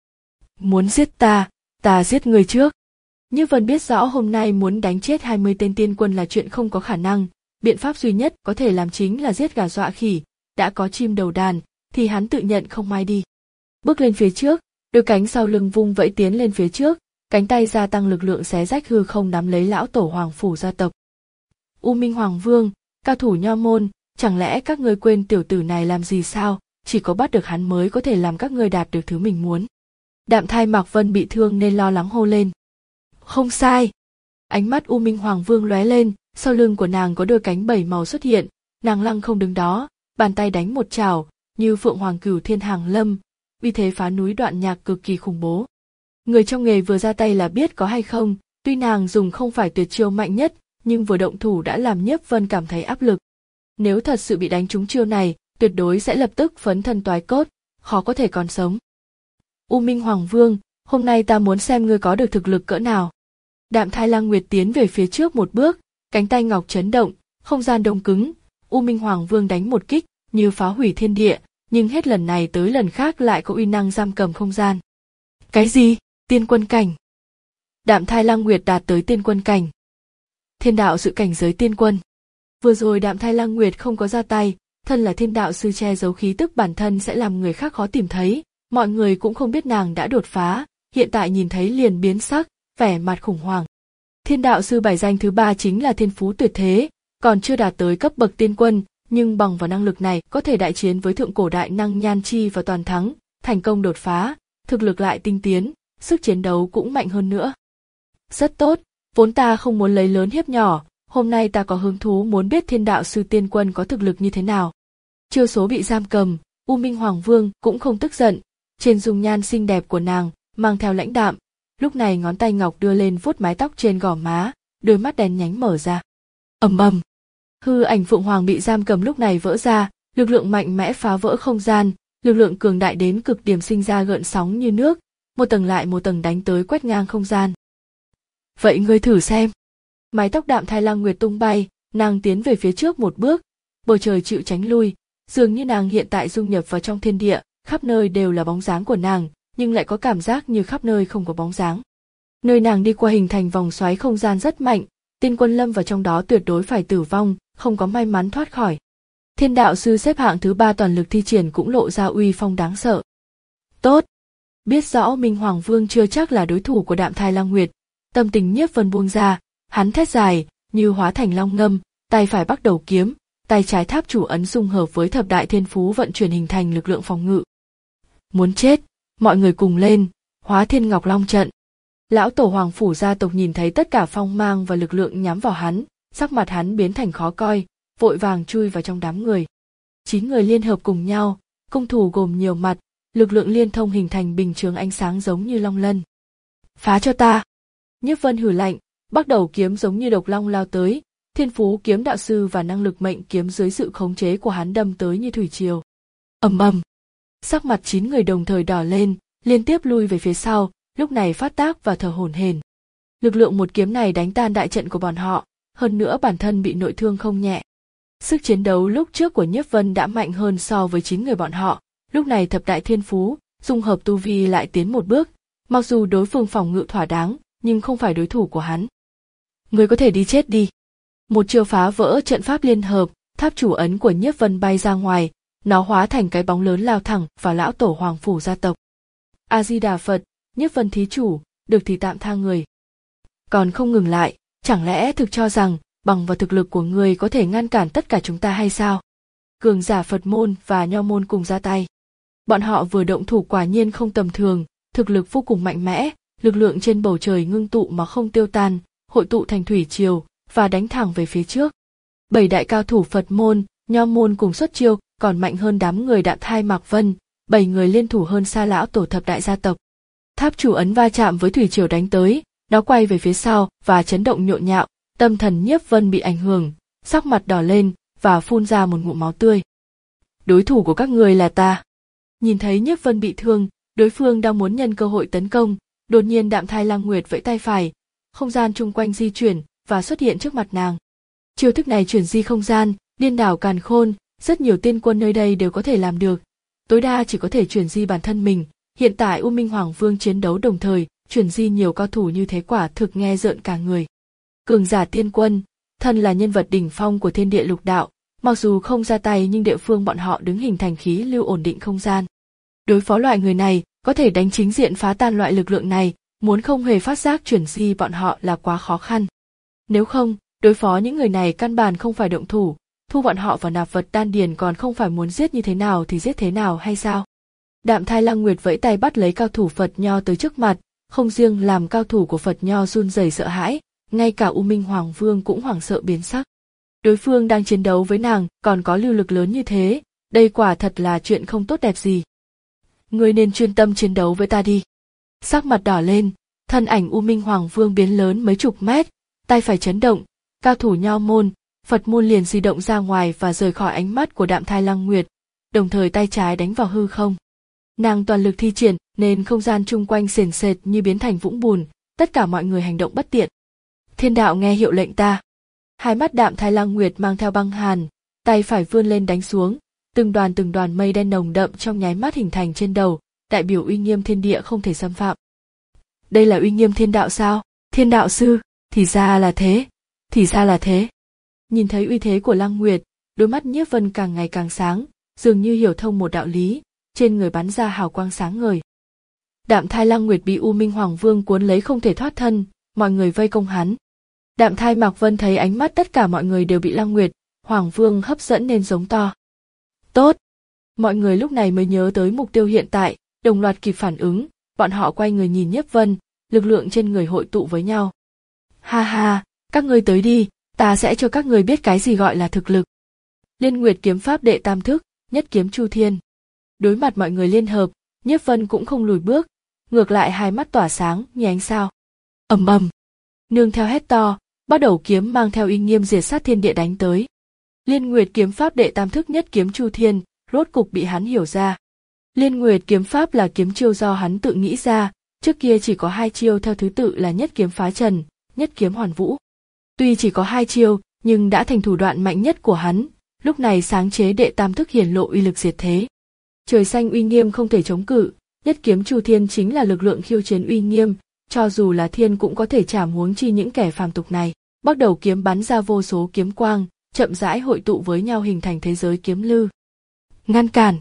Muốn giết ta, ta giết người trước. Nhiếp Vân biết rõ hôm nay muốn đánh chết hai mươi tên tiên quân là chuyện không có khả năng, biện pháp duy nhất có thể làm chính là giết gà dọa khỉ, đã có chim đầu đàn, thì hắn tự nhận không mai đi. Bước lên phía trước, đôi cánh sau lưng vung vẫy tiến lên phía trước, cánh tay gia tăng lực lượng xé rách hư không nắm lấy lão tổ Hoàng Phủ gia tộc. U Minh Hoàng Vương, cao thủ nho môn, chẳng lẽ các ngươi quên tiểu tử này làm gì sao, chỉ có bắt được hắn mới có thể làm các ngươi đạt được thứ mình muốn. Đạm Thai Mạc Vân bị thương nên lo lắng hô lên. Không sai. Ánh mắt U Minh Hoàng Vương lóe lên, sau lưng của nàng có đôi cánh bảy màu xuất hiện, nàng lăng không đứng đó, bàn tay đánh một chảo, như Phượng Hoàng Cửu Thiên hàng lâm, uy thế phá núi đoạn nhạc cực kỳ khủng bố. Người trong nghề vừa ra tay là biết có hay không, tuy nàng dùng không phải tuyệt chiêu mạnh nhất, nhưng vừa động thủ đã làm Nhiếp Vân cảm thấy áp lực. Nếu thật sự bị đánh trúng chiêu này, tuyệt đối sẽ lập tức phấn thân toái cốt, khó có thể còn sống. U Minh Hoàng Vương, hôm nay ta muốn xem ngươi có được thực lực cỡ nào. Đạm Thai Lăng Nguyệt tiến về phía trước một bước, cánh tay ngọc chấn động, không gian đông cứng, U Minh Hoàng Vương đánh một kích, như phá hủy thiên địa, nhưng hết lần này tới lần khác lại có uy năng giam cầm không gian. Cái gì? Tiên quân cảnh. Đạm Thai Lăng Nguyệt đạt tới tiên quân cảnh. Thiên đạo sự cảnh giới tiên quân. Vừa rồi Đạm Thai Lăng Nguyệt không có ra tay, thân là thiên đạo sư che giấu khí tức bản thân sẽ làm người khác khó tìm thấy, mọi người cũng không biết nàng đã đột phá, hiện tại nhìn thấy liền biến sắc, vẻ mặt khủng hoảng. Thiên đạo sư bài danh thứ ba chính là thiên phú tuyệt thế, còn chưa đạt tới cấp bậc tiên quân, nhưng bằng vào năng lực này có thể đại chiến với thượng cổ đại năng Nhan Chi và toàn thắng, thành công đột phá, thực lực lại tinh tiến, sức chiến đấu cũng mạnh hơn nữa. Rất tốt, vốn ta không muốn lấy lớn hiếp nhỏ, hôm nay ta có hứng thú muốn biết thiên đạo sư tiên quân có thực lực như thế nào. Chiêu số bị giam cầm, U Minh Hoàng Vương cũng không tức giận, trên dung nhan xinh đẹp của nàng mang theo lãnh đạm, lúc này ngón tay ngọc đưa lên vuốt mái tóc trên gò má, đôi mắt đen nhánh mở ra. Ầm ầm, hư ảnh Phượng Hoàng bị giam cầm lúc này vỡ ra, lực lượng mạnh mẽ phá vỡ không gian, lực lượng cường đại đến cực điểm sinh ra gợn sóng như nước, một tầng lại một tầng đánh tới quét ngang không gian. Vậy ngươi thử xem. Mái tóc Đạm Thai Lăng Nguyệt tung bay, nàng tiến về phía trước một bước, bầu trời chịu tránh lui, dường như nàng hiện tại dung nhập vào trong thiên địa, khắp nơi đều là bóng dáng của nàng, nhưng lại có cảm giác như khắp nơi không có bóng dáng. Nơi nàng đi qua hình thành vòng xoáy không gian rất mạnh, tiên quân lâm vào trong đó tuyệt đối phải tử vong, không có may mắn thoát khỏi. Thiên đạo sư xếp hạng thứ ba toàn lực thi triển cũng lộ ra uy phong đáng sợ. Tốt, biết rõ Minh Hoàng Vương chưa chắc là đối thủ của Đạm Thai Lăng Nguyệt, tâm tình Nhiếp Vân buông ra, hắn thét dài, như hóa thành long ngâm, tay phải bắt đầu kiếm, tay trái tháp chủ ấn dung hợp với thập đại thiên phú vận chuyển hình thành lực lượng phòng ngự. Muốn chết, mọi người cùng lên, hóa Thiên Ngọc Long trận. Lão tổ Hoàng phủ gia tộc nhìn thấy tất cả phong mang và lực lượng nhắm vào hắn, sắc mặt hắn biến thành khó coi, vội vàng chui vào trong đám người. Chín người liên hợp cùng nhau, công thủ gồm nhiều mặt, lực lượng liên thông hình thành bình chướng ánh sáng giống như long lân. Phá cho ta! Nhiếp Vân hừ lạnh, bắt đầu kiếm giống như độc long lao tới, thiên phú kiếm đạo sư và năng lực mệnh kiếm dưới sự khống chế của hắn đâm tới như thủy triều. Ầm ầm, sắc mặt chín người đồng thời đỏ lên, liên tiếp lui về phía sau, lúc này phát tác và thở hổn hển. Lực lượng một kiếm này đánh tan đại trận của bọn họ, hơn nữa bản thân bị nội thương không nhẹ. Sức chiến đấu lúc trước của Nhiếp Vân đã mạnh hơn so với chín người bọn họ, lúc này thập đại thiên phú, dung hợp tu vi lại tiến một bước, mặc dù đối phương phòng ngự thỏa đáng, nhưng không phải đối thủ của hắn. Người có thể đi chết đi. Một chiêu phá vỡ trận pháp liên hợp, tháp chủ ấn của Nhiếp Vân bay ra ngoài, nó hóa thành cái bóng lớn lao thẳng vào lão tổ Hoàng phủ gia tộc. A Di Đà Phật, Nhiếp Vân thí chủ, được thì tạm tha người. Còn không ngừng lại, chẳng lẽ thực cho rằng bằng vào thực lực của người có thể ngăn cản tất cả chúng ta hay sao? Cường giả Phật môn và Nho môn cùng ra tay. Bọn họ vừa động thủ quả nhiên không tầm thường, thực lực vô cùng mạnh mẽ, lực lượng trên bầu trời ngưng tụ mà không tiêu tan, hội tụ thành thủy triều và đánh thẳng về phía trước. Bảy đại cao thủ Phật môn, Nho môn cùng xuất chiêu, còn mạnh hơn đám người Đạm Thai Mạc Vân, bảy người liên thủ hơn xa lão tổ thập đại gia tộc. Tháp chủ ấn va chạm với thủy triều đánh tới, nó quay về phía sau và chấn động nhộn nhạo, tâm thần Nhiếp Vân bị ảnh hưởng, sắc mặt đỏ lên và phun ra một ngụm máu tươi. Đối thủ của các người là ta. Nhìn thấy Nhiếp Vân bị thương, đối phương đang muốn nhân cơ hội tấn công, đột nhiên Đạm Thai Lăng Nguyệt vẫy tay phải, không gian chung quanh di chuyển và xuất hiện trước mặt nàng. Chiêu thức này chuyển di không gian, điên đảo càn khôn, rất nhiều tiên quân nơi đây đều có thể làm được. Tối đa chỉ có thể chuyển di bản thân mình, hiện tại U Minh Hoàng Vương chiến đấu đồng thời, chuyển di nhiều cao thủ như thế quả thực nghe rợn cả người. Cường giả tiên quân, thân là nhân vật đỉnh phong của thiên địa lục đạo, mặc dù không ra tay nhưng địa phương bọn họ đứng hình thành khí lưu ổn định không gian. Đối phó loại người này, có thể đánh chính diện phá tan loại lực lượng này, muốn không hề phát giác chuyển di bọn họ là quá khó khăn. Nếu không, đối phó những người này căn bản không phải động thủ, thu bọn họ vào nạp vật đan điền còn không phải muốn giết như thế nào thì giết thế nào hay sao? Đạm Thai Lăng Nguyệt vẫy tay bắt lấy cao thủ Phật Nho tới trước mặt, không riêng làm cao thủ của Phật Nho run rẩy sợ hãi, ngay cả U Minh Hoàng Vương cũng hoảng sợ biến sắc. Đối phương đang chiến đấu với nàng còn có lưu lực lớn như thế, đây quả thật là chuyện không tốt đẹp gì. Ngươi nên chuyên tâm chiến đấu với ta đi. Sắc mặt đỏ lên, thân ảnh U Minh Hoàng Vương biến lớn mấy chục mét, tay phải chấn động, cao thủ Nho môn, Phật môn liền di động ra ngoài và rời khỏi ánh mắt của Đạm Thai Lăng Nguyệt, đồng thời tay trái đánh vào hư không. Nàng toàn lực thi triển nên không gian chung quanh sền sệt như biến thành vũng bùn, tất cả mọi người hành động bất tiện. Thiên đạo nghe hiệu lệnh ta. Hai mắt Đạm Thai Lăng Nguyệt mang theo băng hàn, tay phải vươn lên đánh xuống, từng đoàn từng đoàn mây đen nồng đậm trong nháy mắt hình thành trên đầu, đại biểu uy nghiêm thiên địa không thể xâm phạm. Đây là uy nghiêm thiên đạo sao? Thiên đạo sư, thì ra là thế, thì ra là thế. Nhìn thấy uy thế của Lăng Nguyệt, đôi mắt Nhiếp Vân càng ngày càng sáng, dường như hiểu thông một đạo lý, trên người bắn ra hào quang sáng ngời. Đạm Thai Lăng Nguyệt bị U Minh Hoàng Vương cuốn lấy không thể thoát thân, mọi người vây công hắn, Đạm Thai Mạc Vân thấy ánh mắt tất cả mọi người đều bị Lăng Nguyệt, Hoàng Vương hấp dẫn nên giống to. Tốt! Mọi người lúc này mới nhớ tới mục tiêu hiện tại, đồng loạt kịp phản ứng, bọn họ quay người nhìn Nhiếp Vân, lực lượng trên người hội tụ với nhau. Ha ha, các ngươi tới đi, ta sẽ cho các ngươi biết cái gì gọi là thực lực. Liên Nguyệt kiếm pháp đệ tam thức, nhất kiếm Chu Thiên. Đối mặt mọi người liên hợp, Nhiếp Vân cũng không lùi bước, ngược lại hai mắt tỏa sáng như ánh sao. Ầm ầm, nương theo hét to, bắt đầu kiếm mang theo uy nghiêm diệt sát thiên địa đánh tới. Liên Nguyệt kiếm pháp đệ tam thức nhất kiếm Chu Thiên, rốt cục bị hắn hiểu ra. Liên Nguyệt kiếm pháp là kiếm chiêu do hắn tự nghĩ ra, trước kia chỉ có hai chiêu theo thứ tự là nhất kiếm phá trần, nhất kiếm hoàn vũ. Tuy chỉ có hai chiêu, nhưng đã thành thủ đoạn mạnh nhất của hắn, lúc này sáng chế đệ tam thức hiển lộ uy lực diệt thế. Trời xanh uy nghiêm không thể chống cự, nhất kiếm Chu Thiên chính là lực lượng khiêu chiến uy nghiêm, cho dù là thiên cũng có thể chảm, huống chi những kẻ phàm tục này. Bắt đầu kiếm bắn ra vô số kiếm quang, chậm rãi hội tụ với nhau hình thành thế giới kiếm lư. Ngăn cản!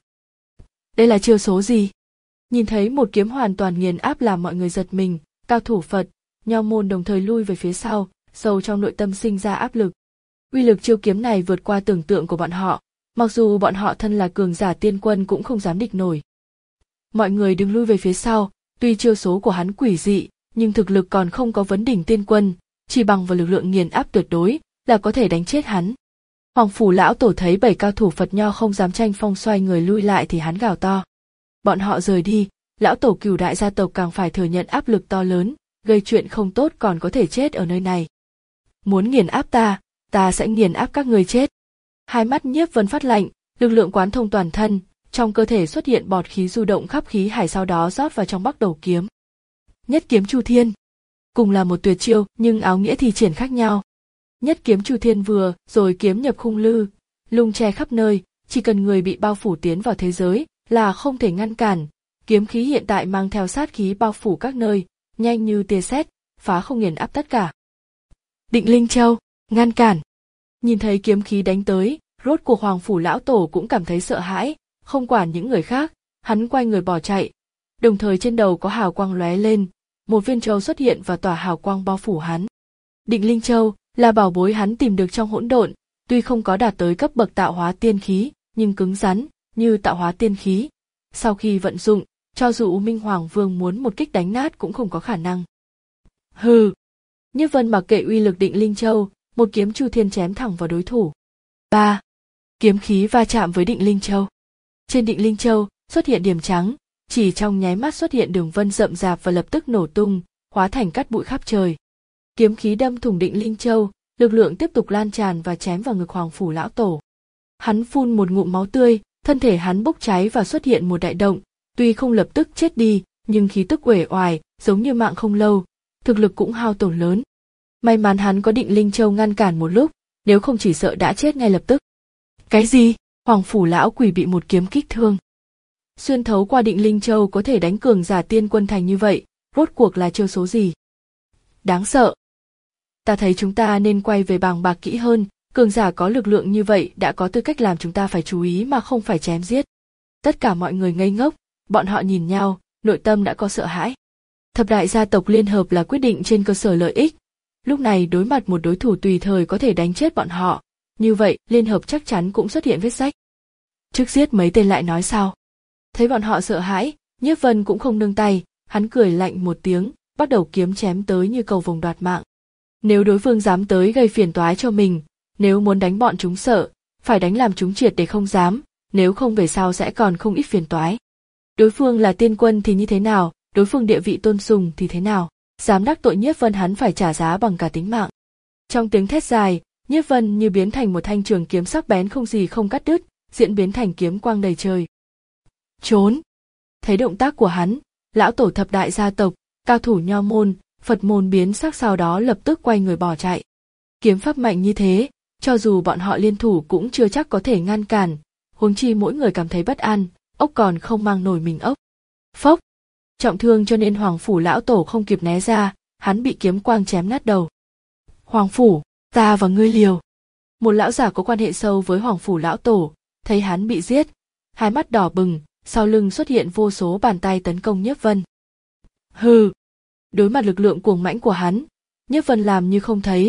Đây là chiêu số gì? Nhìn thấy một kiếm hoàn toàn nghiền áp làm mọi người giật mình, cao thủ Phật, Nho môn đồng thời lui về phía sau, sâu trong nội tâm sinh ra áp lực. Uy lực chiêu kiếm này vượt qua tưởng tượng của bọn họ, mặc dù bọn họ thân là cường giả tiên quân cũng không dám địch nổi. Mọi người đừng lui về phía sau, tuy chiêu số của hắn quỷ dị, nhưng thực lực còn không có vấn đỉnh tiên quân, chỉ bằng vào lực lượng nghiền áp tuyệt đối là có thể đánh chết hắn. Hoàng phủ lão tổ thấy bảy cao thủ Phật Nho không dám tranh phong, xoay người lui lại thì hắn gào to. Bọn họ rời đi, lão tổ Cửu đại gia tộc càng phải thừa nhận áp lực to lớn, gây chuyện không tốt còn có thể chết ở nơi này. Muốn nghiền áp ta, ta sẽ nghiền áp các người chết. Hai mắt Nhiếp Vân phát lạnh, lực lượng quán thông toàn thân, trong cơ thể xuất hiện bọt khí du động khắp khí hải, sau đó rót vào trong Bắc Đầu kiếm. Nhất kiếm Chu Thiên, cùng là một tuyệt chiêu nhưng áo nghĩa thì triển khác nhau. Nhất kiếm Chu Thiên vừa rồi kiếm nhập khung lư, lung che khắp nơi, chỉ cần người bị bao phủ tiến vào thế giới là không thể ngăn cản. Kiếm khí hiện tại mang theo sát khí bao phủ các nơi, nhanh như tia sét, phá không nghiền áp tất cả. Định Linh Châu, ngăn cản. Nhìn thấy kiếm khí đánh tới, rốt cuộc Hoàng phủ lão tổ cũng cảm thấy sợ hãi, không quản những người khác, hắn quay người bỏ chạy. Đồng thời trên đầu có hào quang lóe lên, một viên châu xuất hiện và tỏa hào quang bao phủ hắn. Định Linh Châu là bảo bối hắn tìm được trong hỗn độn, tuy không có đạt tới cấp bậc tạo hóa tiên khí, nhưng cứng rắn như tạo hóa tiên khí. Sau khi vận dụng, cho dù U Minh Hoàng Vương muốn một kích đánh nát cũng không có khả năng. Hừ! Nhiếp Vân mặc kệ uy lực Định Linh Châu, một kiếm Chu Thiên chém thẳng vào đối thủ. Ba! Kiếm khí va chạm với Định Linh Châu. Trên Định Linh Châu xuất hiện điểm trắng, chỉ trong nháy mắt xuất hiện đường vân rậm rạp và lập tức nổ tung, hóa thành cát bụi khắp trời. Kiếm khí đâm thủng Định Linh Châu, lực lượng tiếp tục lan tràn và chém vào ngực Hoàng phủ lão tổ. Hắn phun một ngụm máu tươi, thân thể hắn bốc cháy và xuất hiện một đại động, tuy không lập tức chết đi, nhưng khí tức uể oải, giống như mạng không lâu, thực lực cũng hao tổn lớn. May mắn hắn có Định Linh Châu ngăn cản một lúc, nếu không chỉ sợ đã chết ngay lập tức. Cái gì? Hoàng phủ lão quỷ bị một kiếm kích thương. Xuyên thấu qua Định Linh Châu có thể đánh cường giả tiên quân thành như vậy, rốt cuộc là chiêu số gì? Đáng sợ. Ta thấy chúng ta nên quay về bàng bạc kỹ hơn, cường giả có lực lượng như vậy đã có tư cách làm chúng ta phải chú ý mà không phải chém giết. Tất cả mọi người ngây ngốc, bọn họ nhìn nhau, nội tâm đã có sợ hãi. Thập đại gia tộc liên hợp là quyết định trên cơ sở lợi ích. Lúc này đối mặt một đối thủ tùy thời có thể đánh chết bọn họ, như vậy liên hợp chắc chắn cũng xuất hiện vết rách. Trước giết mấy tên lại nói sao? Thấy bọn họ sợ hãi, Nhiếp Vân cũng không nương tay, hắn cười lạnh một tiếng, bắt đầu kiếm chém tới như cầu vồng đoạt mạng. Nếu đối phương dám tới gây phiền toái cho mình, nếu muốn đánh bọn chúng sợ, phải đánh làm chúng triệt để không dám, nếu không về sau sẽ còn không ít phiền toái. Đối phương là tiên quân thì như thế nào, đối phương địa vị tôn sùng thì thế nào, dám đắc tội Nhiếp Vân hắn phải trả giá bằng cả tính mạng. Trong tiếng thét dài, Nhiếp Vân như biến thành một thanh trường kiếm sắc bén không gì không cắt đứt, diễn biến thành kiếm quang đầy trời. Trốn! Thấy động tác của hắn, lão tổ thập đại gia tộc, cao thủ Nho môn, Phật môn biến sắc, sau đó lập tức quay người bỏ chạy. Kiếm pháp mạnh như thế, cho dù bọn họ liên thủ cũng chưa chắc có thể ngăn cản, huống chi mỗi người cảm thấy bất an, ốc còn không mang nổi mình ốc. Phốc! Trọng thương cho nên Hoàng phủ lão tổ không kịp né ra, hắn bị kiếm quang chém nát đầu. Hoàng phủ, ta và ngươi liều. Một lão giả có quan hệ sâu với Hoàng phủ lão tổ, thấy hắn bị giết, hai mắt đỏ bừng, sau lưng xuất hiện vô số bàn tay tấn công Nhiếp Vân. Hừ! Đối mặt lực lượng cuồng mãnh của hắn, Nhiếp Vân làm như không thấy,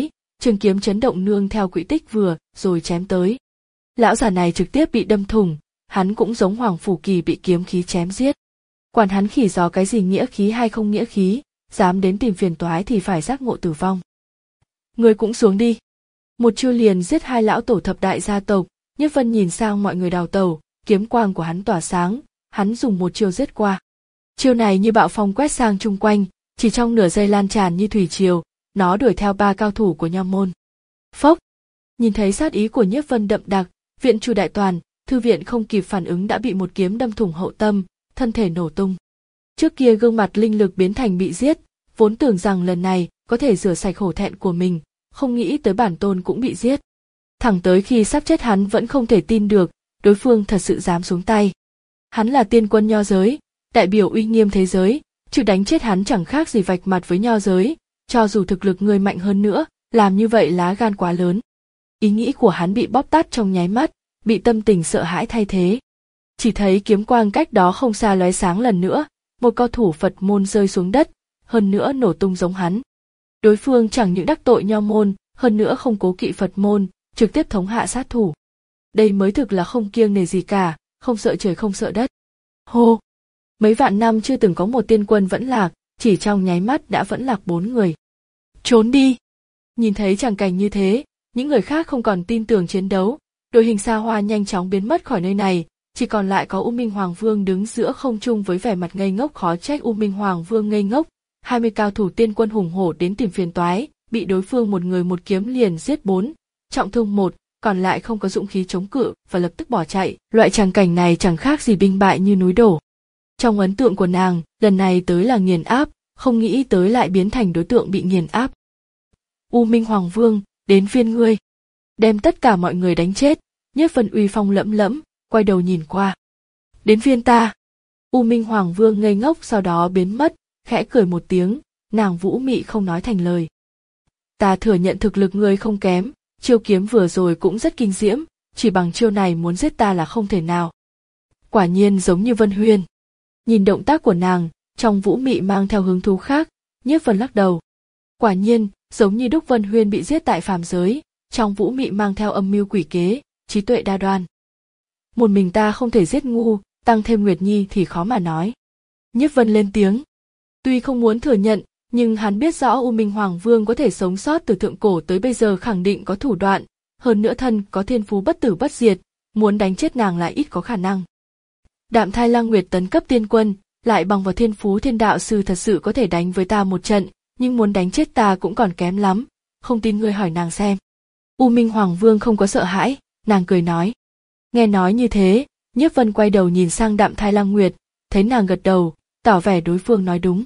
trường kiếm chấn động nương theo quỹ tích vừa rồi chém tới. Lão già này trực tiếp bị đâm thủng, hắn cũng giống Hoàng Phủ Kỳ bị kiếm khí chém giết. Quản hắn khỉ gió cái gì nghĩa khí hay không nghĩa khí, dám đến tìm phiền toái thì phải giác ngộ tử vong. Người cũng xuống đi. Một chiêu liền giết hai lão tổ thập đại gia tộc. Nhất Vân nhìn sang mọi người đào tẩu, kiếm quang của hắn tỏa sáng, hắn dùng một chiêu giết qua. Chiêu này như bạo phong quét sang chung quanh, chỉ trong nửa giây lan tràn như thủy triều, nó đuổi theo ba cao thủ của Nha Môn. Phốc! Nhìn thấy sát ý của Nhất Vân đậm đặc, viện chủ đại toàn, thư viện không kịp phản ứng đã bị một kiếm đâm thủng hậu tâm, thân thể nổ tung. Trước kia gương mặt linh lực biến thành bị giết, vốn tưởng rằng lần này có thể rửa sạch hổ thẹn của mình, không nghĩ tới bản tôn cũng bị giết. Thẳng tới khi sắp chết hắn vẫn không thể tin được, đối phương thật sự dám xuống tay. Hắn là tiên quân nho giới, đại biểu uy nghiêm thế giới, chứ đánh chết hắn chẳng khác gì vạch mặt với nho giới, cho dù thực lực người mạnh hơn nữa, làm như vậy lá gan quá lớn. Ý nghĩ của hắn bị bóp tắt trong nháy mắt, bị tâm tình sợ hãi thay thế. Chỉ thấy kiếm quang cách đó không xa lóe sáng lần nữa, một cao thủ Phật môn rơi xuống đất, hơn nữa nổ tung giống hắn. Đối phương chẳng những đắc tội nho môn, hơn nữa không cố kỵ Phật môn, trực tiếp thống hạ sát thủ. Đây mới thực là không kiêng nể gì cả, không sợ trời không sợ đất. Hô! Mấy vạn năm chưa từng có một tiên quân vẫn lạc, chỉ trong nháy mắt đã vẫn lạc bốn người. Trốn đi! Nhìn thấy tràng cảnh như thế, những người khác không còn tin tưởng chiến đấu, đội hình xa hoa nhanh chóng biến mất khỏi nơi này, chỉ còn lại có U Minh Hoàng Vương đứng giữa không trung với vẻ mặt ngây ngốc. Khó trách U Minh Hoàng Vương ngây ngốc, hai mươi cao thủ tiên quân hùng hổ đến tìm phiền toái, bị đối phương một người một kiếm liền giết bốn, trọng thương một, còn lại không có dũng khí chống cự và lập tức bỏ chạy. Loại tràng cảnh này chẳng khác gì binh bại như núi đổ. Trong ấn tượng của nàng, lần này tới là nghiền áp, không nghĩ tới lại biến thành đối tượng bị nghiền áp. U Minh Hoàng Vương, đến phiên ngươi. Đem tất cả mọi người đánh chết. Nhất Vân uy phong lẫm lẫm, quay đầu nhìn qua. Đến phiên ta. U Minh Hoàng Vương ngây ngốc sau đó biến mất, khẽ cười một tiếng, nàng vũ mị không nói thành lời. Ta thừa nhận thực lực ngươi không kém, chiêu kiếm vừa rồi cũng rất kinh diễm, chỉ bằng chiêu này muốn giết ta là không thể nào. Quả nhiên giống như Vân Huyên. Nhìn động tác của nàng, trong vũ mị mang theo hứng thú khác, Nhiếp Vân lắc đầu. Quả nhiên, giống như đúc Vân Huyên bị giết tại phàm giới, trong vũ mị mang theo âm mưu quỷ kế, trí tuệ đa đoan. Một mình ta không thể giết ngu, tăng thêm Nguyệt Nhi thì khó mà nói. Nhiếp Vân lên tiếng. Tuy không muốn thừa nhận, nhưng hắn biết rõ U Minh Hoàng Vương có thể sống sót từ thượng cổ tới bây giờ khẳng định có thủ đoạn, hơn nữa thân có thiên phú bất tử bất diệt, muốn đánh chết nàng lại ít có khả năng. Đạm Thai Lang Nguyệt tấn cấp tiên quân, lại bằng vào thiên phú thiên đạo sư thật sự có thể đánh với ta một trận, nhưng muốn đánh chết ta cũng còn kém lắm, không tin ngươi hỏi nàng xem. U Minh Hoàng Vương không có sợ hãi, nàng cười nói. Nghe nói như thế, Nhiếp Vân quay đầu nhìn sang Đạm Thai Lang Nguyệt, thấy nàng gật đầu, tỏ vẻ đối phương nói đúng.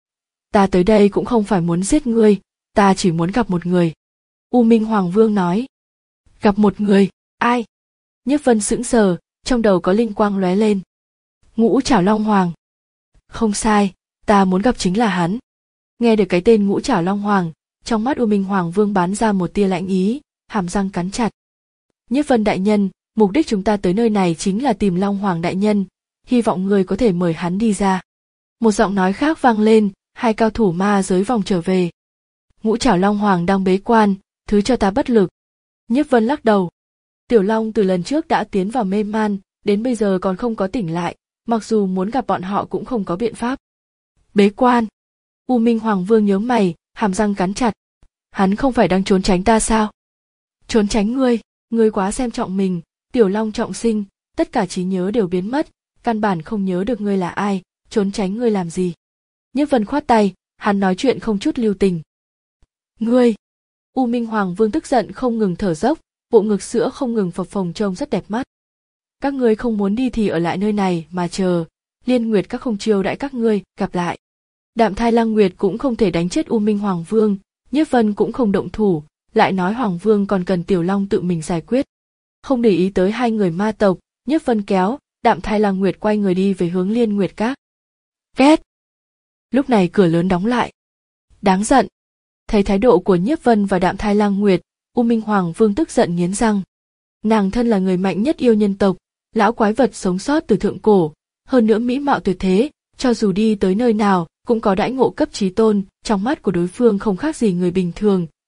Ta tới đây cũng không phải muốn giết ngươi, ta chỉ muốn gặp một người. U Minh Hoàng Vương nói. Gặp một người, ai? Nhiếp Vân sững sờ, trong đầu có linh quang lóe lên. Ngũ Trảo Long Hoàng. Không sai, ta muốn gặp chính là hắn. Nghe được cái tên Ngũ Trảo Long Hoàng, trong mắt U Minh Hoàng Vương bắn ra một tia lạnh ý, hàm răng cắn chặt. Nhiếp Vân đại nhân, mục đích chúng ta tới nơi này chính là tìm Long Hoàng đại nhân, hy vọng người có thể mời hắn đi ra. Một giọng nói khác vang lên, hai cao thủ ma giới vòng trở về. Ngũ Trảo Long Hoàng đang bế quan, thứ cho ta bất lực. Nhiếp Vân lắc đầu. Tiểu Long từ lần trước đã tiến vào mê man, đến bây giờ còn không có tỉnh lại, mặc dù muốn gặp bọn họ cũng không có biện pháp. Bế quan. U Minh Hoàng Vương nhớ mày, hàm răng cắn chặt. Hắn không phải đang trốn tránh ta sao? Trốn tránh ngươi, ngươi quá xem trọng mình, Tiểu Long trọng sinh, tất cả trí nhớ đều biến mất, căn bản không nhớ được ngươi là ai, trốn tránh ngươi làm gì? Nhiếp Vân khoát tay, hắn nói chuyện không chút lưu tình. Ngươi! U Minh Hoàng Vương tức giận không ngừng thở dốc, bộ ngực sữa không ngừng phập phồng trông rất đẹp mắt. Các ngươi không muốn đi thì ở lại nơi này mà chờ, Liên Nguyệt các không chiêu đãi các ngươi, gặp lại. Đạm Thai Lang Nguyệt cũng không thể đánh chết U Minh Hoàng Vương, Nhiếp Vân cũng không động thủ, lại nói Hoàng Vương còn cần Tiểu Long tự mình giải quyết. Không để ý tới hai người ma tộc, Nhiếp Vân kéo, Đạm Thai Lang Nguyệt quay người đi về hướng Liên Nguyệt các. Két! Lúc này cửa lớn đóng lại. Đáng giận! Thấy thái độ của Nhiếp Vân và Đạm Thai Lang Nguyệt, U Minh Hoàng Vương tức giận nghiến răng. Nàng thân là người mạnh nhất yêu nhân tộc, lão quái vật sống sót từ thượng cổ, hơn nữa mỹ mạo tuyệt thế, cho dù đi tới nơi nào cũng có đãi ngộ cấp chí tôn, trong mắt của đối phương không khác gì người bình thường,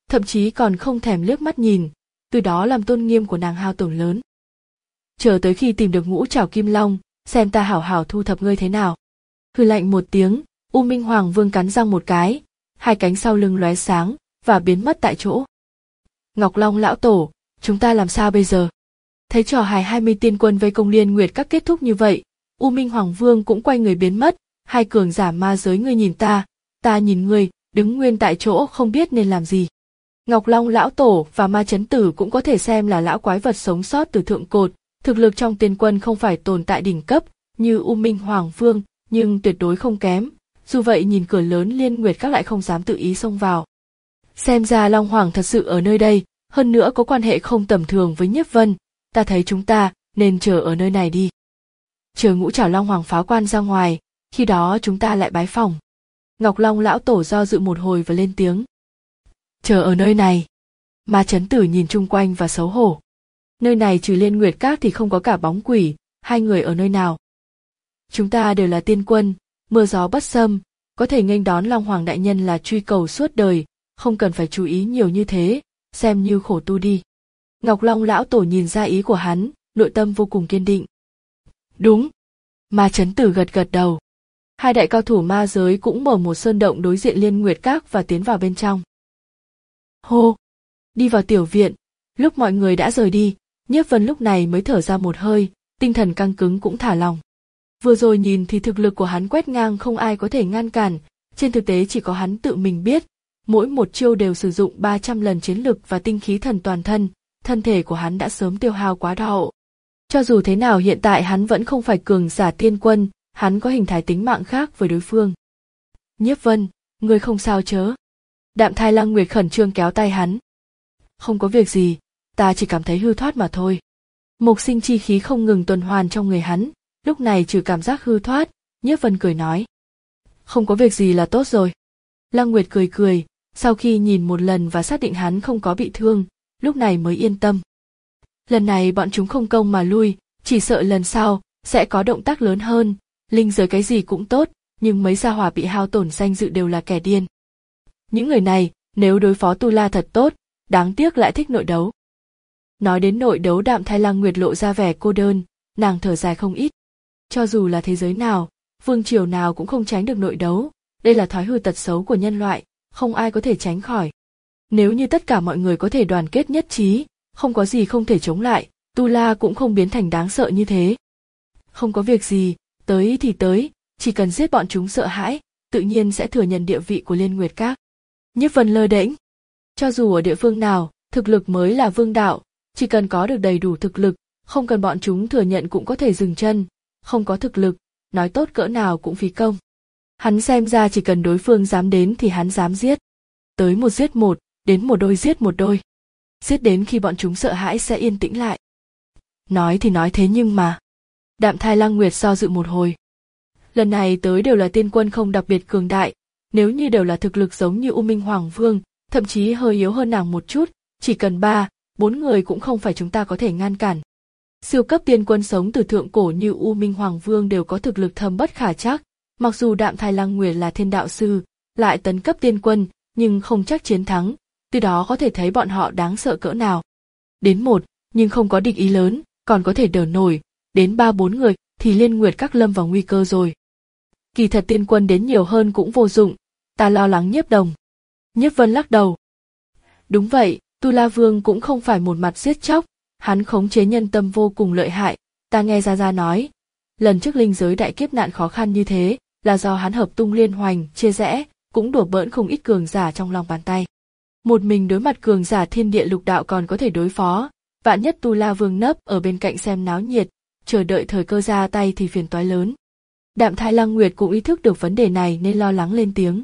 thậm chí còn không thèm liếc mắt nhìn, từ đó làm tôn nghiêm của nàng hao tổn lớn. Chờ tới khi tìm được Ngũ Trảo Kim Long, xem ta hảo hảo thu thập ngươi thế nào. Hừ lạnh một tiếng, U Minh Hoàng Vương cắn răng một cái, hai cánh sau lưng lóe sáng và biến mất tại chỗ. Ngọc Long lão tổ, chúng ta làm sao bây giờ? Thấy trò hài hai mươi tiên quân vây công Liên Nguyệt Các kết thúc như vậy, U Minh Hoàng Vương cũng quay người biến mất, hai cường giả ma giới ngươi nhìn ta, ta nhìn ngươi, đứng nguyên tại chỗ không biết nên làm gì. Ngọc Long lão tổ và Ma Chấn Tử cũng có thể xem là lão quái vật sống sót từ thượng cột, thực lực trong tiên quân không phải tồn tại đỉnh cấp như U Minh Hoàng Vương, nhưng tuyệt đối không kém, dù vậy nhìn cửa lớn Liên Nguyệt Các lại không dám tự ý xông vào. Xem ra Long Hoàng thật sự ở nơi đây, hơn nữa có quan hệ không tầm thường với Nhiếp Vân, ta thấy chúng ta nên chờ ở nơi này đi. Chờ Ngũ Trảo Long Hoàng pháo quan ra ngoài, khi đó chúng ta lại bái phỏng. Ngọc Long lão tổ do dự một hồi và lên tiếng. Chờ ở nơi này. Ma Chấn Tử nhìn chung quanh và xấu hổ. Nơi này trừ Liên Nguyệt Các thì không có cả bóng quỷ, hai người ở nơi nào? Chúng ta đều là tiên quân, mưa gió bất xâm, có thể nghênh đón Long Hoàng đại nhân là truy cầu suốt đời, không cần phải chú ý nhiều như thế, xem như khổ tu đi. Ngọc Long lão tổ nhìn ra ý của hắn, nội tâm vô cùng kiên định. Đúng. Ma Chấn Tử gật gật đầu. Hai đại cao thủ ma giới cũng mở một sơn động đối diện Liên Nguyệt Các và tiến vào bên trong. Hô! Đi vào tiểu viện, lúc mọi người đã rời đi, Nhiếp Vân lúc này mới thở ra một hơi, tinh thần căng cứng cũng thả lòng. Vừa rồi nhìn thì thực lực của hắn quét ngang không ai có thể ngăn cản, trên thực tế chỉ có hắn tự mình biết, mỗi một chiêu đều sử dụng ba trăm lần chiến lực và tinh khí thần toàn thân, thân thể của hắn đã sớm tiêu hao quá độ. Cho dù thế nào hiện tại hắn vẫn không phải cường giả tiên quân, hắn có hình thái tính mạng khác với đối phương. Nhiếp Vân, ngươi không sao chớ? Đạm Thai Lăng Nguyệt khẩn trương kéo tay hắn. Không có việc gì, ta chỉ cảm thấy hư thoát mà thôi. Mộc sinh chi khí không ngừng tuần hoàn trong người hắn, lúc này trừ cảm giác hư thoát, Nhiếp Vân cười nói. Không có việc gì là tốt rồi. Lăng Nguyệt cười cười, sau khi nhìn một lần và xác định hắn không có bị thương, lúc này mới yên tâm. Lần này bọn chúng không công mà lui, chỉ sợ lần sau sẽ có động tác lớn hơn, linh giới cái gì cũng tốt, nhưng mấy gia hỏa bị hao tổn danh dự đều là kẻ điên. Những người này, nếu đối phó Tu La thật tốt, đáng tiếc lại thích nội đấu. Nói đến nội đấu, Đạm Thai Lăng Nguyệt lộ ra vẻ cô đơn, nàng thở dài không ít. Cho dù là thế giới nào, vương triều nào cũng không tránh được nội đấu, đây là thói hư tật xấu của nhân loại, không ai có thể tránh khỏi. Nếu như tất cả mọi người có thể đoàn kết nhất trí, không có gì không thể chống lại, Tu La cũng không biến thành đáng sợ như thế. Không có việc gì, tới thì tới, chỉ cần giết bọn chúng sợ hãi, tự nhiên sẽ thừa nhận địa vị của Liên Nguyệt Các. Nhiếp Vân lơ đễnh. Cho dù ở địa phương nào, thực lực mới là vương đạo, chỉ cần có được đầy đủ thực lực, không cần bọn chúng thừa nhận cũng có thể dừng chân, không có thực lực, nói tốt cỡ nào cũng phí công. Hắn xem ra chỉ cần đối phương dám đến thì hắn dám giết. Tới một giết một, đến một đôi giết một đôi. Giết đến khi bọn chúng sợ hãi sẽ yên tĩnh lại. Nói thì nói thế nhưng mà... Đạm Thai Lăng Nguyệt do dự một hồi. Lần này tới đều là tiên quân không đặc biệt cường đại, nếu như đều là thực lực giống như U Minh Hoàng Vương, thậm chí hơi yếu hơn nàng một chút, chỉ cần ba, bốn người cũng không phải chúng ta có thể ngăn cản. Siêu cấp tiên quân sống từ thượng cổ như U Minh Hoàng Vương đều có thực lực thâm bất khả trắc, mặc dù Đạm Thai Lăng Nguyệt là thiên đạo sư, lại tấn cấp tiên quân, nhưng không chắc chiến thắng, từ đó có thể thấy bọn họ đáng sợ cỡ nào. Đến một, nhưng không có địch ý lớn, còn có thể đỡ nổi, đến ba bốn người thì Liên Nguyệt Các lâm vào nguy cơ rồi. Kỳ thật tiên quân đến nhiều hơn cũng vô dụng, ta lo lắng Nhiếp Đồng. Nhiếp Vân lắc đầu. Đúng vậy, Tu La Vương cũng không phải một mặt giết chóc, hắn khống chế nhân tâm vô cùng lợi hại, ta nghe Gia Gia nói. Lần trước linh giới đại kiếp nạn khó khăn như thế, là do hắn hợp tung liên hoành, chia rẽ, cũng đùa bỡn không ít cường giả trong lòng bàn tay. Một mình đối mặt cường giả thiên địa lục đạo còn có thể đối phó, vạn nhất Tu La Vương nấp ở bên cạnh xem náo nhiệt, chờ đợi thời cơ ra tay thì phiền toái lớn. Đạm Thai Lăng Nguyệt cũng ý thức được vấn đề này nên lo lắng lên tiếng.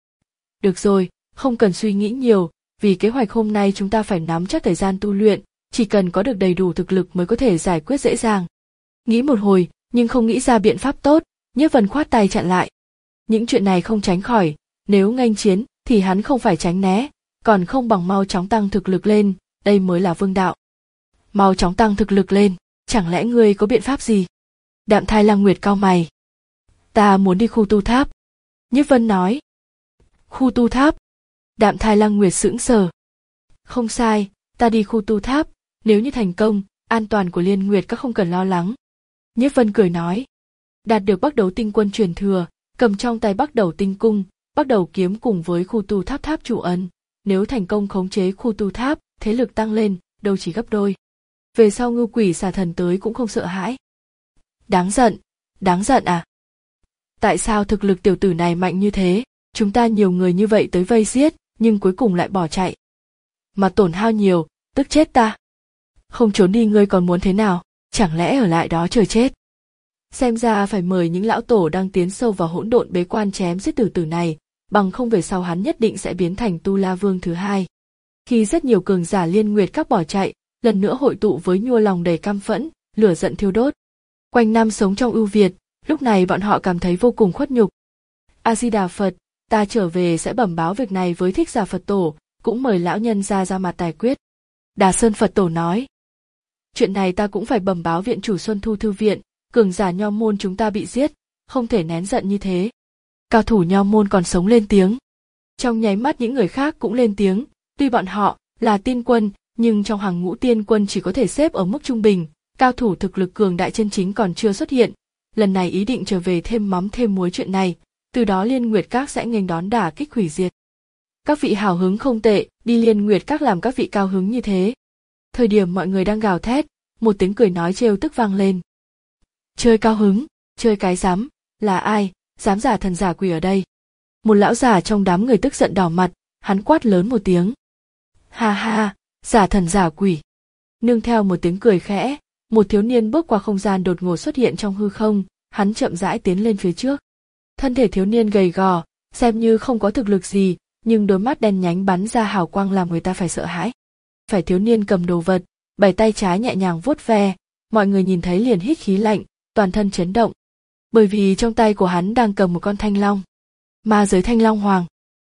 Được rồi, không cần suy nghĩ nhiều, vì kế hoạch hôm nay chúng ta phải nắm chắc thời gian tu luyện, chỉ cần có được đầy đủ thực lực mới có thể giải quyết dễ dàng. Nghĩ một hồi, nhưng không nghĩ ra biện pháp tốt, Nhiếp Vân khoát tay chặn lại. Những chuyện này không tránh khỏi, nếu nghênh chiến thì hắn không phải tránh né, còn không bằng mau chóng tăng thực lực lên, đây mới là vương đạo. Mau chóng tăng thực lực lên, chẳng lẽ ngươi có biện pháp gì? Đạm Thai Lăng Nguyệt cau mày. Ta muốn đi khu tu tháp. Nhiếp Vân nói. Khu tu tháp? Đạm Thai Lăng Nguyệt sững sờ. Không sai, ta đi khu tu tháp, nếu như thành công, an toàn của Liên Nguyệt các không cần lo lắng. Nhiếp Vân cười nói. Đạt được Bắc Đấu Tinh Quân truyền thừa, cầm trong tay Bắc Đấu Tinh Cung, Bắc Đấu Kiếm cùng với khu tu tháp tháp chủ ấn, nếu thành công khống chế khu tu tháp, thế lực tăng lên, đâu chỉ gấp đôi. Về sau Ngưu Quỷ Xà Thần tới cũng không sợ hãi. Đáng giận, đáng giận à? Tại sao thực lực tiểu tử này mạnh như thế, chúng ta nhiều người như vậy tới vây giết, nhưng cuối cùng lại bỏ chạy. Mà tổn hao nhiều, tức chết ta. Không trốn đi ngươi còn muốn thế nào, chẳng lẽ ở lại đó chờ chết? Xem ra phải mời những lão tổ đang tiến sâu vào hỗn độn bế quan chém giết tử tử này, bằng không về sau hắn nhất định sẽ biến thành Tu La Vương thứ hai. Khi rất nhiều cường giả Liên Nguyệt các bỏ chạy, lần nữa hội tụ với nhua lòng đầy căm phẫn, lửa giận thiêu đốt. Quanh năm sống trong ưu việt, lúc này bọn họ cảm thấy vô cùng khuất nhục. A Di Đà Phật, ta trở về sẽ bẩm báo việc này với Thích Giả Phật Tổ, cũng mời lão nhân ra ra mặt tài quyết. Đà Sơn Phật Tổ nói. Chuyện này ta cũng phải bẩm báo viện chủ Xuân Thu Thư Viện, cường giả Nho môn chúng ta bị giết, không thể nén giận như thế. Cao thủ Nho môn còn sống lên tiếng. Trong nháy mắt những người khác cũng lên tiếng, tuy bọn họ là tiên quân, nhưng trong hàng ngũ tiên quân chỉ có thể xếp ở mức trung bình, cao thủ thực lực cường đại chân chính còn chưa xuất hiện. Lần này ý định trở về thêm mắm thêm muối chuyện này, từ đó Liên Nguyệt Các sẽ nghênh đón đả kích hủy diệt. Các vị hào hứng không tệ, đi Liên Nguyệt Các làm các vị cao hứng như thế. Thời điểm mọi người đang gào thét, một tiếng cười nói trêu tức vang lên. Chơi cao hứng, chơi cái rắm, là ai, dám giả thần giả quỷ ở đây? Một lão già trong đám người tức giận đỏ mặt, hắn quát lớn một tiếng. Ha ha, giả thần giả quỷ. Nương theo một tiếng cười khẽ, một thiếu niên bước qua không gian đột ngột xuất hiện trong hư không, hắn chậm rãi tiến lên phía trước. Thân thể thiếu niên gầy gò, xem như không có thực lực gì, nhưng đôi mắt đen nhánh bắn ra hào quang làm người ta phải sợ hãi. Phải thiếu niên cầm đồ vật, bảy tay trái nhẹ nhàng vuốt ve, mọi người nhìn thấy liền hít khí lạnh, toàn thân chấn động. Bởi vì trong tay của hắn đang cầm một con thanh long. Ma giới thanh long hoàng.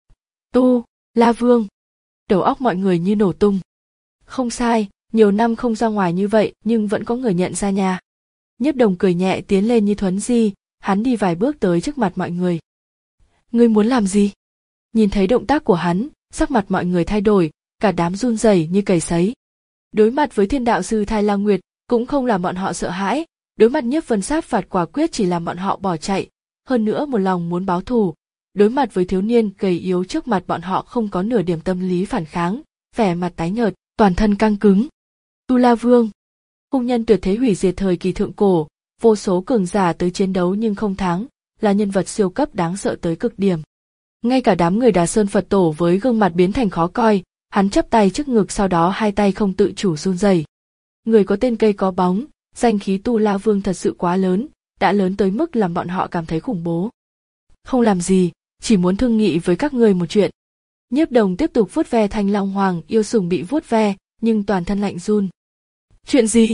Tu, La Vương. Đầu óc mọi người như nổ tung. Không sai, nhiều năm không ra ngoài như vậy nhưng vẫn có người nhận ra nha. Nhiếp Đồng cười nhẹ tiến lên như thuấn di, hắn đi vài bước tới trước mặt mọi người. Ngươi muốn làm gì? Nhìn thấy động tác của hắn, sắc mặt mọi người thay đổi, cả đám run rẩy như cầy sấy. Đối mặt với Thiên Đạo Sư Thái La Nguyệt, cũng không làm bọn họ sợ hãi, đối mặt Nhiếp Vân sát phạt quả quyết chỉ làm bọn họ bỏ chạy, hơn nữa một lòng muốn báo thù. Đối mặt với thiếu niên gầy yếu trước mặt bọn họ không có nửa điểm tâm lý phản kháng, vẻ mặt tái nhợt, toàn thân căng cứng. Tu La Vương, hung nhân tuyệt thế hủy diệt thời kỳ thượng cổ, vô số cường giả tới chiến đấu nhưng không thắng, là nhân vật siêu cấp đáng sợ tới cực điểm. Ngay cả đám người Đà Sơn Phật Tổ với gương mặt biến thành khó coi, hắn chắp tay trước ngực sau đó hai tay không tự chủ run rẩy. Người có tên cây có bóng, danh khí Tu La Vương thật sự quá lớn, đã lớn tới mức làm bọn họ cảm thấy khủng bố. Không làm gì, chỉ muốn thương nghị với các ngươi một chuyện. Nhiếp Đồng tiếp tục vuốt ve thanh long hoàng yêu sủng bị vuốt ve, nhưng toàn thân lạnh run. Chuyện gì?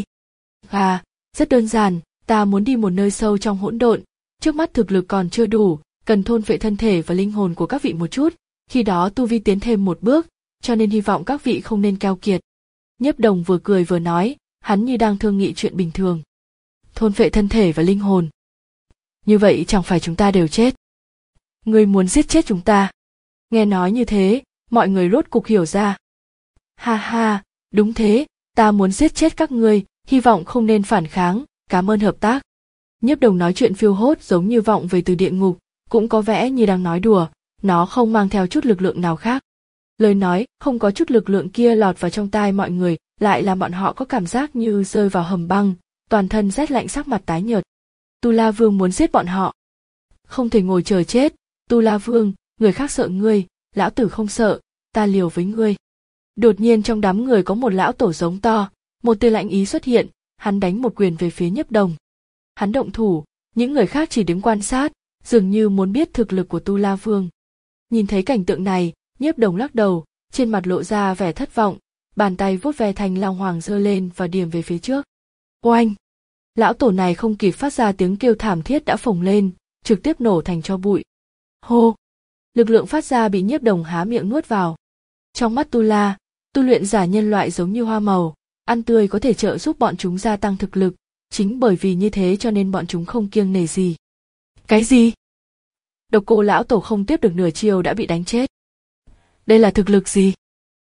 À, rất đơn giản, ta muốn đi một nơi sâu trong hỗn độn, trước mắt thực lực còn chưa đủ, cần thôn phệ thân thể và linh hồn của các vị một chút, khi đó tu vi tiến thêm một bước, cho nên hy vọng các vị không nên keo kiệt. Nhiếp Đồng vừa cười vừa nói, hắn như đang thương nghị chuyện bình thường. Thôn phệ thân thể và linh hồn. Như vậy chẳng phải chúng ta đều chết. Ngươi muốn giết chết chúng ta. Nghe nói như thế, mọi người rốt cục hiểu ra. Ha ha, đúng thế, ta muốn giết chết các ngươi, hy vọng không nên phản kháng, cảm ơn hợp tác. Nhiếp Đồng nói chuyện phiêu hốt giống như vọng về từ địa ngục, cũng có vẻ như đang nói đùa, nó không mang theo chút lực lượng nào khác. Lời nói không có chút lực lượng kia lọt vào trong tai mọi người, lại làm bọn họ có cảm giác như rơi vào hầm băng, toàn thân rét lạnh sắc mặt tái nhợt. Tu La Vương muốn giết bọn họ. Không thể ngồi chờ chết, Tu La Vương, người khác sợ ngươi, lão tử không sợ, ta liều với ngươi. Đột nhiên trong đám người có một lão tổ giống to, một tia lạnh ý xuất hiện, hắn đánh một quyền về phía Nhiếp Đồng. Hắn động thủ, những người khác chỉ đứng quan sát, dường như muốn biết thực lực của Tu La Vương. Nhìn thấy cảnh tượng này, Nhiếp Đồng lắc đầu, trên mặt lộ ra vẻ thất vọng, bàn tay vuốt ve thanh long hoàng giơ lên và điểm về phía trước. Oanh! Lão tổ này không kịp phát ra tiếng kêu thảm thiết đã phồng lên, trực tiếp nổ thành tro bụi. Hô! Lực lượng phát ra bị Nhiếp Đồng há miệng nuốt vào. Trong mắt Tu La, tu luyện giả nhân loại giống như hoa màu, ăn tươi có thể trợ giúp bọn chúng gia tăng thực lực, chính bởi vì như thế cho nên bọn chúng không kiêng nể gì. Cái gì? Độc Cô lão tổ không tiếp được nửa chiều đã bị đánh chết. Đây là thực lực gì?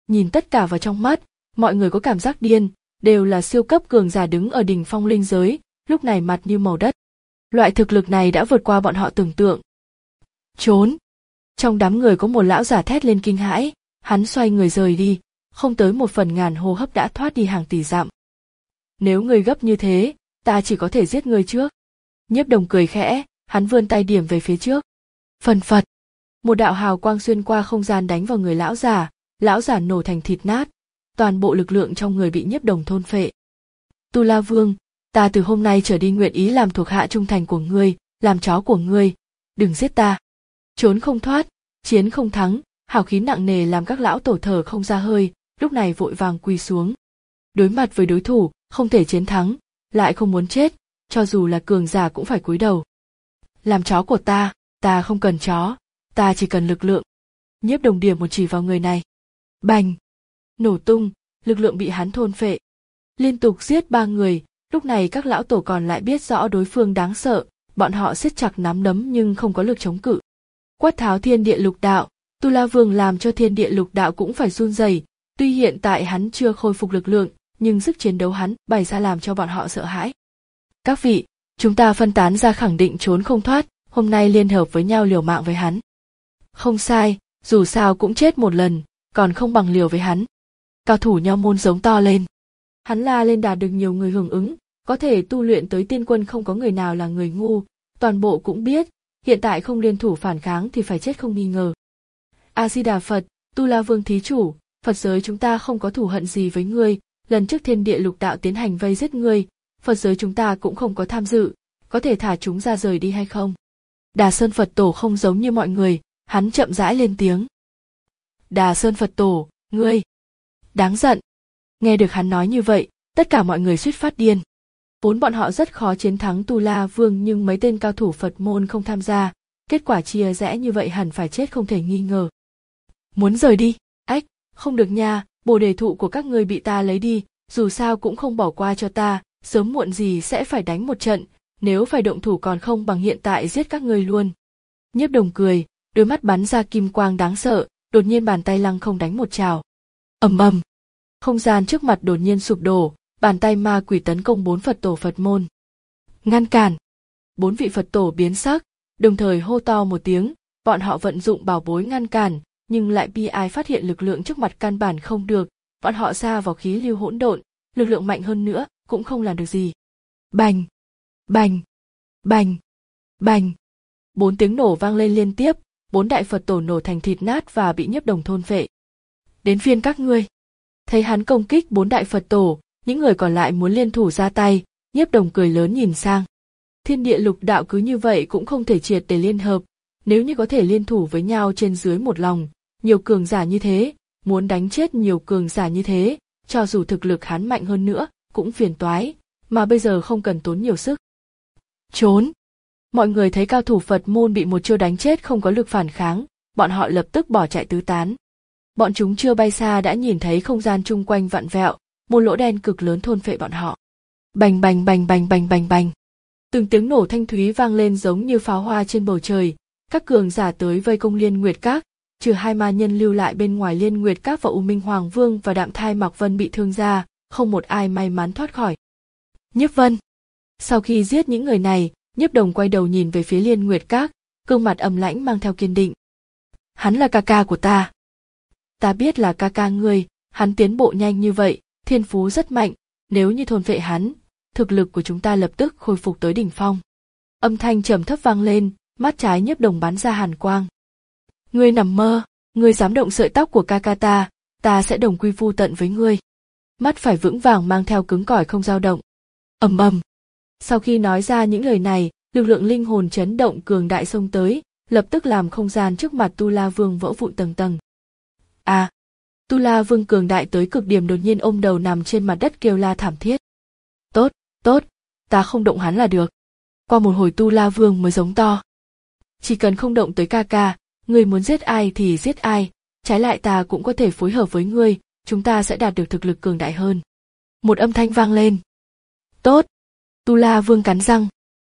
Nhìn tất cả vào trong mắt, mọi người có cảm giác điên, đều là siêu cấp cường giả đứng ở đỉnh phong linh giới, lúc này mặt như màu đất. Loại thực lực này đã vượt qua bọn họ tưởng tượng. Trốn! Trong đám người có một lão giả thét lên kinh hãi, hắn xoay người rời đi, không tới một phần ngàn hô hấp đã thoát đi hàng tỷ dặm. Nếu ngươi gấp như thế, ta chỉ có thể giết ngươi trước. Nhiếp Đồng cười khẽ, hắn vươn tay điểm về phía trước. Phần phật, một đạo hào quang xuyên qua không gian đánh vào người lão giả, lão giả nổ thành thịt nát, toàn bộ lực lượng trong người bị Nhiếp Đồng thôn phệ. Tu La Vương, ta từ hôm nay trở đi nguyện ý làm thuộc hạ trung thành của ngươi, làm chó của ngươi, đừng giết ta. Trốn không thoát, chiến không thắng, hào khí nặng nề làm các lão tổ thở không ra hơi, lúc này vội vàng quỳ xuống. Đối mặt với đối thủ, không thể chiến thắng, lại không muốn chết, cho dù là cường giả cũng phải cúi đầu. Làm chó của ta, ta không cần chó, ta chỉ cần lực lượng. Nhiếp Đồng điểm một chỉ vào người này. Bành! Nổ tung, lực lượng bị hắn thôn phệ. Liên tục giết ba người, lúc này các lão tổ còn lại biết rõ đối phương đáng sợ, bọn họ siết chặt nắm đấm nhưng không có lực chống cự. Quát tháo thiên địa lục đạo, Tu La Vương làm cho thiên địa lục đạo cũng phải run rẩy. Tuy hiện tại hắn chưa khôi phục lực lượng, nhưng sức chiến đấu hắn bày ra làm cho bọn họ sợ hãi. Các vị, chúng ta phân tán ra khẳng định trốn không thoát, hôm nay liên hợp với nhau liều mạng với hắn. Không sai, dù sao cũng chết một lần, còn không bằng liều với hắn. Cao thủ Nho môn giống to lên. Hắn la lên đạt được nhiều người hưởng ứng, có thể tu luyện tới tiên quân không có người nào là người ngu, toàn bộ cũng biết, hiện tại không liên thủ phản kháng thì phải chết không nghi ngờ. A Di Đà Phật, Tu La Vương thí chủ, Phật giới chúng ta không có thù hận gì với ngươi, lần trước thiên địa lục đạo tiến hành vây giết ngươi, Phật giới chúng ta cũng không có tham dự, có thể thả chúng ra rời đi hay không? Đà Sơn Phật Tổ không giống như mọi người, hắn chậm rãi lên tiếng. Đà Sơn Phật Tổ, ngươi! Đáng giận! Nghe được hắn nói như vậy, tất cả mọi người suýt phát điên. Vốn bọn họ rất khó chiến thắng Tu La Vương nhưng mấy tên cao thủ Phật môn không tham gia, kết quả chia rẽ như vậy hẳn phải chết không thể nghi ngờ. Muốn rời đi, ách, không được nha, bồ đề thụ của các ngươi bị ta lấy đi, dù sao cũng không bỏ qua cho ta, sớm muộn gì sẽ phải đánh một trận, nếu phải động thủ còn không bằng hiện tại giết các ngươi luôn. Nhiếp Đồng cười, đôi mắt bắn ra kim quang đáng sợ, đột nhiên bàn tay lăng không đánh một trào. Ầm ầm, không gian trước mặt đột nhiên sụp đổ, bàn tay ma quỷ tấn công bốn Phật tổ Phật môn. Ngăn cản! Bốn vị Phật tổ biến sắc, đồng thời hô to một tiếng, bọn họ vận dụng bảo bối ngăn cản, nhưng lại bi ai phát hiện lực lượng trước mặt căn bản không được, bọn họ sa vào khí lưu hỗn độn, lực lượng mạnh hơn nữa cũng không làm được gì. Bành! Bành! Bành! Bành! Bốn tiếng nổ vang lên liên tiếp, bốn đại Phật tổ nổ thành thịt nát và bị Nhiếp Đồng thôn phệ. Đến phiên các ngươi. Thấy hắn công kích bốn đại Phật tổ, những người còn lại muốn liên thủ ra tay, Nhiếp Đồng cười lớn nhìn sang. Thiên địa lục đạo cứ như vậy cũng không thể triệt để liên hợp, nếu như có thể liên thủ với nhau trên dưới một lòng, nhiều cường giả như thế, muốn đánh chết nhiều cường giả như thế, cho dù thực lực hắn mạnh hơn nữa, cũng phiền toái, mà bây giờ không cần tốn nhiều sức. Trốn! Mọi người thấy cao thủ Phật môn bị một chiêu đánh chết không có lực phản kháng, bọn họ lập tức bỏ chạy tứ tán. Bọn chúng chưa bay xa đã nhìn thấy không gian chung quanh vặn vẹo, một lỗ đen cực lớn thôn phệ bọn họ. Bành bành bành bành bành bành bành. Từng tiếng nổ thanh thúy vang lên giống như pháo hoa trên bầu trời, các cường giả tới vây công Liên Nguyệt Các, trừ hai ma nhân lưu lại bên ngoài Liên Nguyệt Các và U Minh Hoàng Vương và Đạm Thai Mạc Vân bị thương ra, không một ai may mắn thoát khỏi. Nhiếp Vân. Sau khi giết những người này, Nhiếp Đồng quay đầu nhìn về phía Liên Nguyệt Các, gương mặt âm lãnh mang theo kiên định. Hắn là ca ca của ta. Ta biết là ca ca ngươi, hắn tiến bộ nhanh như vậy, thiên phú rất mạnh, nếu như thôn phệ hắn, thực lực của chúng ta lập tức khôi phục tới đỉnh phong. Âm thanh trầm thấp vang lên, mắt trái Nhiếp Đồng bắn ra hàn quang. Ngươi nằm mơ, ngươi dám động sợi tóc của ca ca ta, ta sẽ đồng quy vu tận với ngươi. Mắt phải vững vàng mang theo cứng cỏi không dao động. Ầm ầm. Sau khi nói ra những lời này, lực lượng linh hồn chấn động cường đại xông tới, lập tức làm không gian trước mặt Tu La Vương vỡ vụn tầng tầng. À, Tu La Vương cường đại tới cực điểm đột nhiên ôm đầu nằm trên mặt đất kêu la thảm thiết. Tốt, tốt, ta không động hắn là được. Qua một hồi Tu La Vương mới giống to. Chỉ cần không động tới ca ca, ngươi muốn giết ai thì giết ai, trái lại ta cũng có thể phối hợp với ngươi, chúng ta sẽ đạt được thực lực cường đại hơn. Một âm thanh vang lên. Tốt. Tu La Vương cắn răng.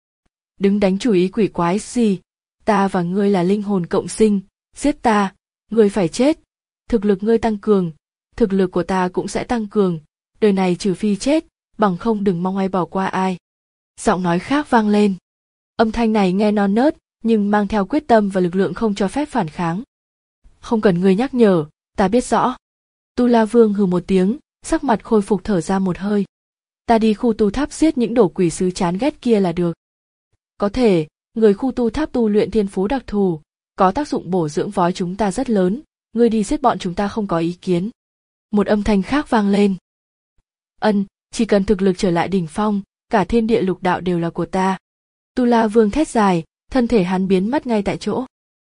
Đứng đánh chủ ý quỷ quái gì, ta và ngươi là linh hồn cộng sinh, giết ta, ngươi phải chết. Thực lực ngươi tăng cường, thực lực của ta cũng sẽ tăng cường, đời này trừ phi chết, bằng không đừng mong ai bỏ qua ai. Giọng nói khác vang lên. Âm thanh này nghe non nớt, nhưng mang theo quyết tâm và lực lượng không cho phép phản kháng. Không cần ngươi nhắc nhở, ta biết rõ. Tu La Vương hừ một tiếng, sắc mặt khôi phục thở ra một hơi. Ta đi khu tu tháp giết những đổ quỷ sứ chán ghét kia là được. Có thể, người khu tu tháp tu luyện thiên phú đặc thù, có tác dụng bổ dưỡng vói chúng ta rất lớn, ngươi đi giết bọn chúng ta không có ý kiến. Một âm thanh khác vang lên. Ân, chỉ cần thực lực trở lại đỉnh phong, cả thiên địa lục đạo đều là của ta. Tu La Vương thét dài, thân thể hắn biến mất ngay tại chỗ.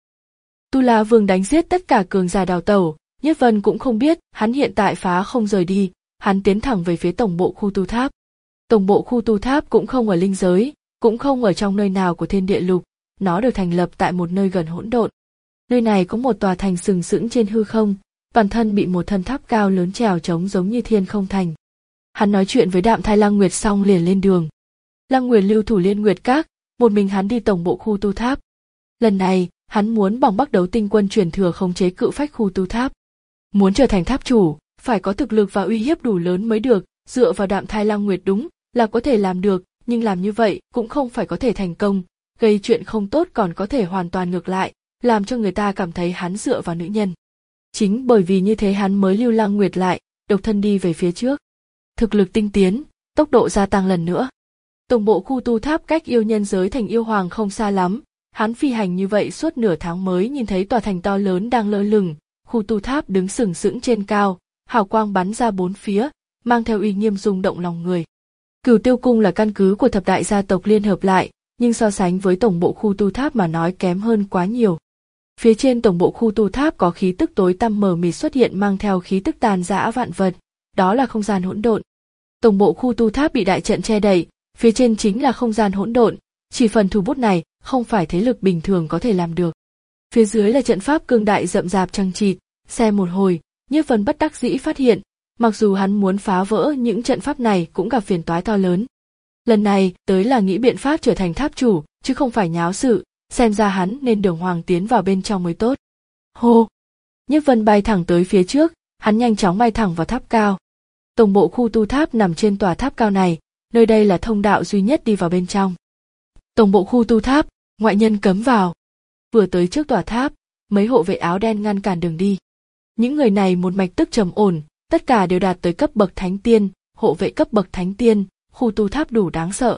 Tu La Vương đánh giết tất cả cường giả đào tẩu, Nhiếp Vân cũng không biết hắn hiện tại phá không rời đi, hắn tiến thẳng về phía tổng bộ khu tu tháp. Tổng bộ khu tu tháp cũng không ở linh giới, cũng không ở trong nơi nào của thiên địa lục, nó được thành lập tại một nơi gần hỗn độn. Nơi này có một tòa thành sừng sững trên hư không, toàn thân bị một thân tháp cao lớn trèo trống giống như thiên không thành. Hắn nói chuyện với Đạm Thai Lăng Nguyệt xong liền lên đường. Lăng Nguyệt lưu thủ Liên Nguyệt Các, một mình hắn đi tổng bộ khu tu tháp. Lần này, hắn muốn bằng Bắc Đấu Tinh Quân truyền thừa khống chế cự phách khu tu tháp. Muốn trở thành tháp chủ, phải có thực lực và uy hiếp đủ lớn mới được, dựa vào Đạm Thai Lăng Nguyệt đúng là có thể làm được, nhưng làm như vậy cũng không phải có thể thành công, gây chuyện không tốt còn có thể hoàn toàn ngược lại, làm cho người ta cảm thấy hắn dựa vào nữ nhân. Chính bởi vì như thế hắn mới lưu Lăng Nguyệt lại, độc thân đi về phía trước. Thực lực tinh tiến, tốc độ gia tăng lần nữa. Tổng bộ khu tu tháp cách yêu nhân giới thành yêu hoàng không xa lắm, hắn phi hành như vậy suốt nửa tháng mới nhìn thấy tòa thành to lớn đang lơ lửng, khu tu tháp đứng sừng sững trên cao, hào quang bắn ra bốn phía, mang theo uy nghiêm rung động lòng người. Cửu Tiêu Cung là căn cứ của thập đại gia tộc liên hợp lại, nhưng so sánh với tổng bộ khu tu tháp mà nói kém hơn quá nhiều. Phía trên tổng bộ khu tu tháp có khí tức tối tăm mờ mịt xuất hiện mang theo khí tức tàn dã vạn vật, đó là không gian hỗn độn. Tổng bộ khu tu tháp bị đại trận che đậy, phía trên chính là không gian hỗn độn, chỉ phần thủ bút này không phải thế lực bình thường có thể làm được. Phía dưới là trận pháp cương đại rậm rạp chằng chịt, xem một hồi, Nhiếp Vân bất đắc dĩ phát hiện, mặc dù hắn muốn phá vỡ những trận pháp này cũng gặp phiền toái to lớn. Lần này tới là nghĩ biện pháp trở thành tháp chủ, chứ không phải nháo sự, xem ra hắn nên đường hoàng tiến vào bên trong mới tốt. Hô! Nhiếp Vân bay thẳng tới phía trước, hắn nhanh chóng bay thẳng vào tháp cao. Tổng bộ khu tu tháp nằm trên tòa tháp cao này, nơi đây là thông đạo duy nhất đi vào bên trong. Tổng bộ khu tu tháp, ngoại nhân cấm vào. Vừa tới trước tòa tháp, mấy hộ vệ áo đen ngăn cản đường đi. Những người này một mạch tức trầm ổn, tất cả đều đạt tới cấp bậc thánh tiên, hộ vệ cấp bậc thánh tiên, khu tu tháp đủ đáng sợ.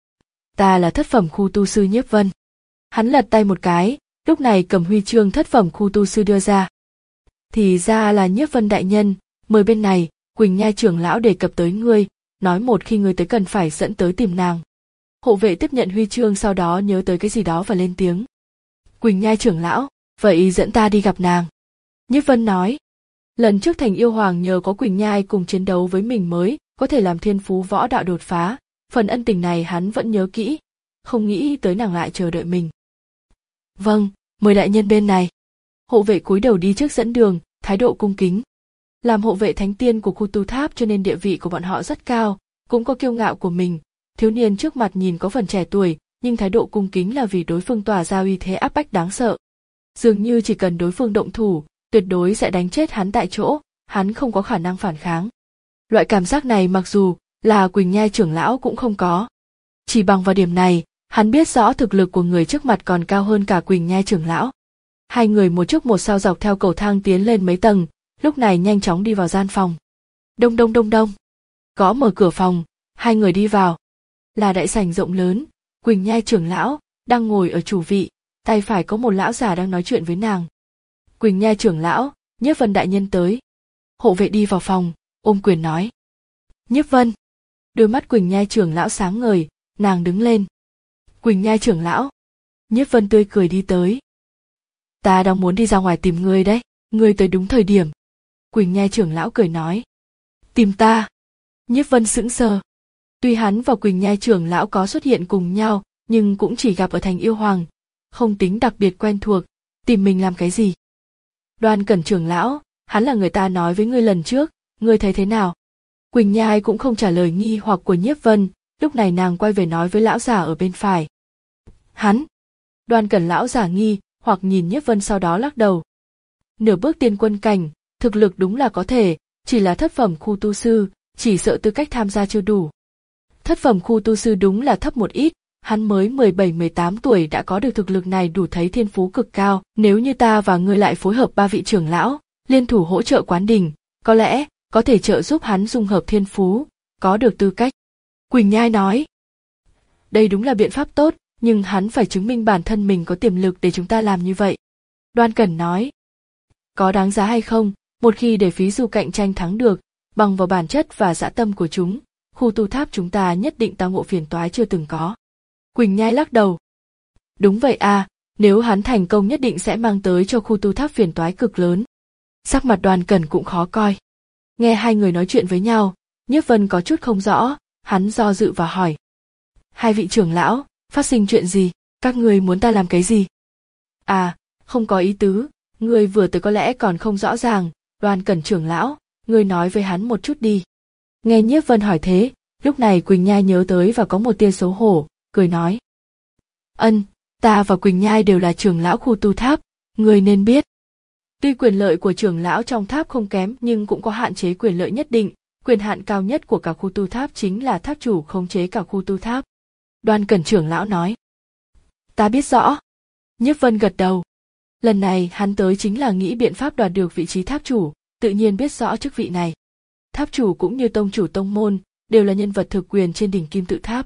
Ta là thất phẩm khu tu sư Nhiếp Vân. Hắn lật tay một cái, lúc này cầm huy chương thất phẩm khu tu sư đưa ra. Thì ra là Nhiếp Vân đại nhân, mời bên này, Quỳnh Nhai trưởng lão đề cập tới ngươi, nói một khi ngươi tới cần phải dẫn tới tìm nàng. Hộ vệ tiếp nhận huy chương sau đó nhớ tới cái gì đó và lên tiếng. Quỳnh Nhai trưởng lão, vậy dẫn ta đi gặp nàng. Nhiếp Vân nói. Lần trước thành yêu hoàng nhờ có Quỳnh Nhai cùng chiến đấu với mình mới có thể làm thiên phú võ đạo đột phá, phần ân tình này hắn vẫn nhớ kỹ, không nghĩ tới nàng lại chờ đợi mình. Vâng, mời đại nhân bên này. Hộ vệ cúi đầu đi trước dẫn đường, thái độ cung kính. Làm hộ vệ thánh tiên của khu tu tháp cho nên địa vị của bọn họ rất cao, cũng có kiêu ngạo của mình. Thiếu niên trước mặt nhìn có phần trẻ tuổi, nhưng thái độ cung kính là vì đối phương tỏa ra uy thế áp bách đáng sợ. Dường như chỉ cần đối phương động thủ, tuyệt đối sẽ đánh chết hắn tại chỗ, hắn không có khả năng phản kháng. Loại cảm giác này mặc dù là Quỳnh Nhai trưởng lão cũng không có. Chỉ bằng vào điểm này, hắn biết rõ thực lực của người trước mặt còn cao hơn cả Quỳnh Nhai trưởng lão. Hai người một trước một sau dọc theo cầu thang tiến lên mấy tầng, lúc này nhanh chóng đi vào gian phòng. Đông đông đông đông. Gõ mở cửa phòng, hai người đi vào. Là đại sảnh rộng lớn, Quỳnh Nhai trưởng lão đang ngồi ở chủ vị, tay phải có một lão già đang nói chuyện với nàng. Quỳnh Nhai trưởng lão, Nhiếp Vân đại nhân tới. Hộ vệ đi vào phòng, ôm quyền nói. Nhiếp Vân. Đôi mắt Quỳnh Nhai trưởng lão sáng ngời, nàng đứng lên. Quỳnh Nhai trưởng lão. Nhiếp Vân tươi cười đi tới. Ta đang muốn đi ra ngoài tìm ngươi đấy, ngươi tới đúng thời điểm. Quỳnh Nhai trưởng lão cười nói. Tìm ta. Nhiếp Vân sững sờ. Tuy hắn và Quỳnh Nhai trưởng lão có xuất hiện cùng nhau, nhưng cũng chỉ gặp ở thành yêu hoàng, không tính đặc biệt quen thuộc, tìm mình làm cái gì. Đoan Cẩn trưởng lão, hắn là người ta nói với ngươi lần trước, ngươi thấy thế nào? Quỳnh Nhai cũng không trả lời nghi hoặc của Nhiếp Vân, lúc này nàng quay về nói với lão già ở bên phải. Hắn. Đoan Cẩn lão giả nghi hoặc nhìn Nhiếp Vân sau đó lắc đầu. Nửa bước tiên quân cảnh, thực lực đúng là có thể, chỉ là thất phẩm khu tu sư, chỉ sợ tư cách tham gia chưa đủ. Thất phẩm khu tu sư đúng là thấp một ít, hắn mới mười bảy mười tám tuổi đã có được thực lực này đủ thấy thiên phú cực cao, nếu như ta và ngươi lại phối hợp ba vị trưởng lão, liên thủ hỗ trợ Quán Đình, có lẽ có thể trợ giúp hắn dung hợp thiên phú, có được tư cách. Quỳnh Nhai nói, đây đúng là biện pháp tốt, nhưng hắn phải chứng minh bản thân mình có tiềm lực để chúng ta làm như vậy. Đoan Cẩn nói, có đáng giá hay không, một khi để phí du cạnh tranh thắng được, bằng vào bản chất và dã tâm của chúng, khu tu tháp chúng ta nhất định tao ngộ phiền toái chưa từng có. Quỳnh Nhai lắc đầu. Đúng vậy à, nếu hắn thành công nhất định sẽ mang tới cho khu tu tháp phiền toái cực lớn. Sắc mặt Đoan Cẩn cũng khó coi. Nghe hai người nói chuyện với nhau, Nhiếp Vân có chút không rõ, hắn do dự và hỏi. Hai vị trưởng lão, phát sinh chuyện gì, các người muốn ta làm cái gì? À, không có ý tứ, người vừa tới có lẽ còn không rõ ràng, Đoan Cẩn trưởng lão, người nói với hắn một chút đi. Nghe Nhiếp Vân hỏi thế, lúc này Quỳnh Nhai nhớ tới và có một tia xấu hổ, cười nói. Ân, ta và Quỳnh Nhai đều là trưởng lão khu tu tháp, người nên biết. Tuy quyền lợi của trưởng lão trong tháp không kém nhưng cũng có hạn chế quyền lợi nhất định, quyền hạn cao nhất của cả khu tu tháp chính là tháp chủ khống chế cả khu tu tháp. Đoan Cẩn trưởng lão nói. Ta biết rõ. Nhiếp Vân gật đầu. Lần này hắn tới chính là nghĩ biện pháp đoạt được vị trí tháp chủ, tự nhiên biết rõ chức vị này. Tháp chủ cũng như tông chủ tông môn, đều là nhân vật thực quyền trên đỉnh kim tự tháp.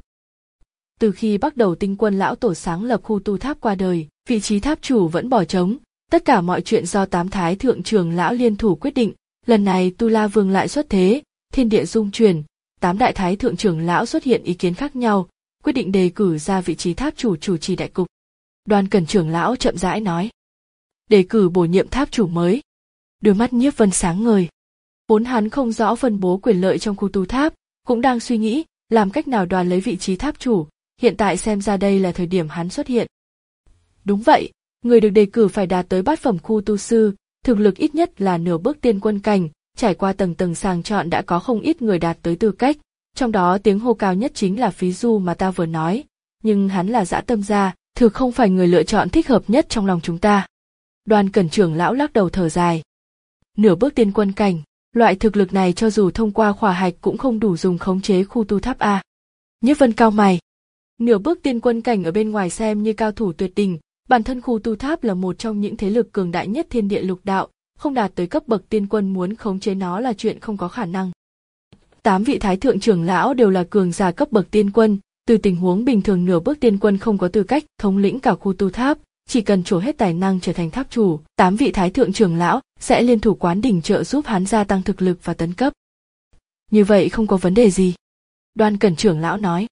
Từ khi bắt đầu tinh quân lão tổ sáng lập khu tu tháp qua đời, vị trí tháp chủ vẫn bỏ trống, tất cả mọi chuyện do tám thái thượng trưởng lão liên thủ quyết định, lần này Tu La Vương lại xuất thế, thiên địa dung chuyển, tám đại thái thượng trưởng lão xuất hiện ý kiến khác nhau, quyết định đề cử ra vị trí tháp chủ chủ trì đại cục. Đoan Cẩn trưởng lão chậm rãi nói. Đề cử bổ nhiệm tháp chủ mới. Đôi mắt Nhiếp Vân sáng ngời. Vốn hắn không rõ phân bố quyền lợi trong khu tu tháp, cũng đang suy nghĩ làm cách nào đoạt lấy vị trí tháp chủ, hiện tại xem ra đây là thời điểm hắn xuất hiện. Đúng vậy, người được đề cử phải đạt tới bát phẩm khu tu sư, thực lực ít nhất là nửa bước tiên quân cảnh, trải qua tầng tầng sàng chọn đã có không ít người đạt tới tư cách, trong đó tiếng hô cao nhất chính là Phí Du mà ta vừa nói, nhưng hắn là dã tâm gia, thực không phải người lựa chọn thích hợp nhất trong lòng chúng ta. Đoan Cẩn trưởng lão lắc đầu thở dài. Nửa bước tiên quân cảnh, loại thực lực này cho dù thông qua khỏa hạch cũng không đủ dùng khống chế khu tu tháp a. Nhiếp Vân cau mày. Nửa bước tiên quân cảnh ở bên ngoài xem như cao thủ tuyệt đỉnh, bản thân khu tu tháp là một trong những thế lực cường đại nhất thiên địa lục đạo, không đạt tới cấp bậc tiên quân muốn khống chế nó là chuyện không có khả năng. Tám vị thái thượng trưởng lão đều là cường giả cấp bậc tiên quân, từ tình huống bình thường nửa bước tiên quân không có tư cách thống lĩnh cả khu tu tháp, chỉ cần trổ hết tài năng trở thành tháp chủ, tám vị thái thượng trưởng lão sẽ liên thủ Quán Đình trợ giúp hắn gia tăng thực lực và tấn cấp. Như vậy không có vấn đề gì. Đoan Cẩn trưởng lão nói.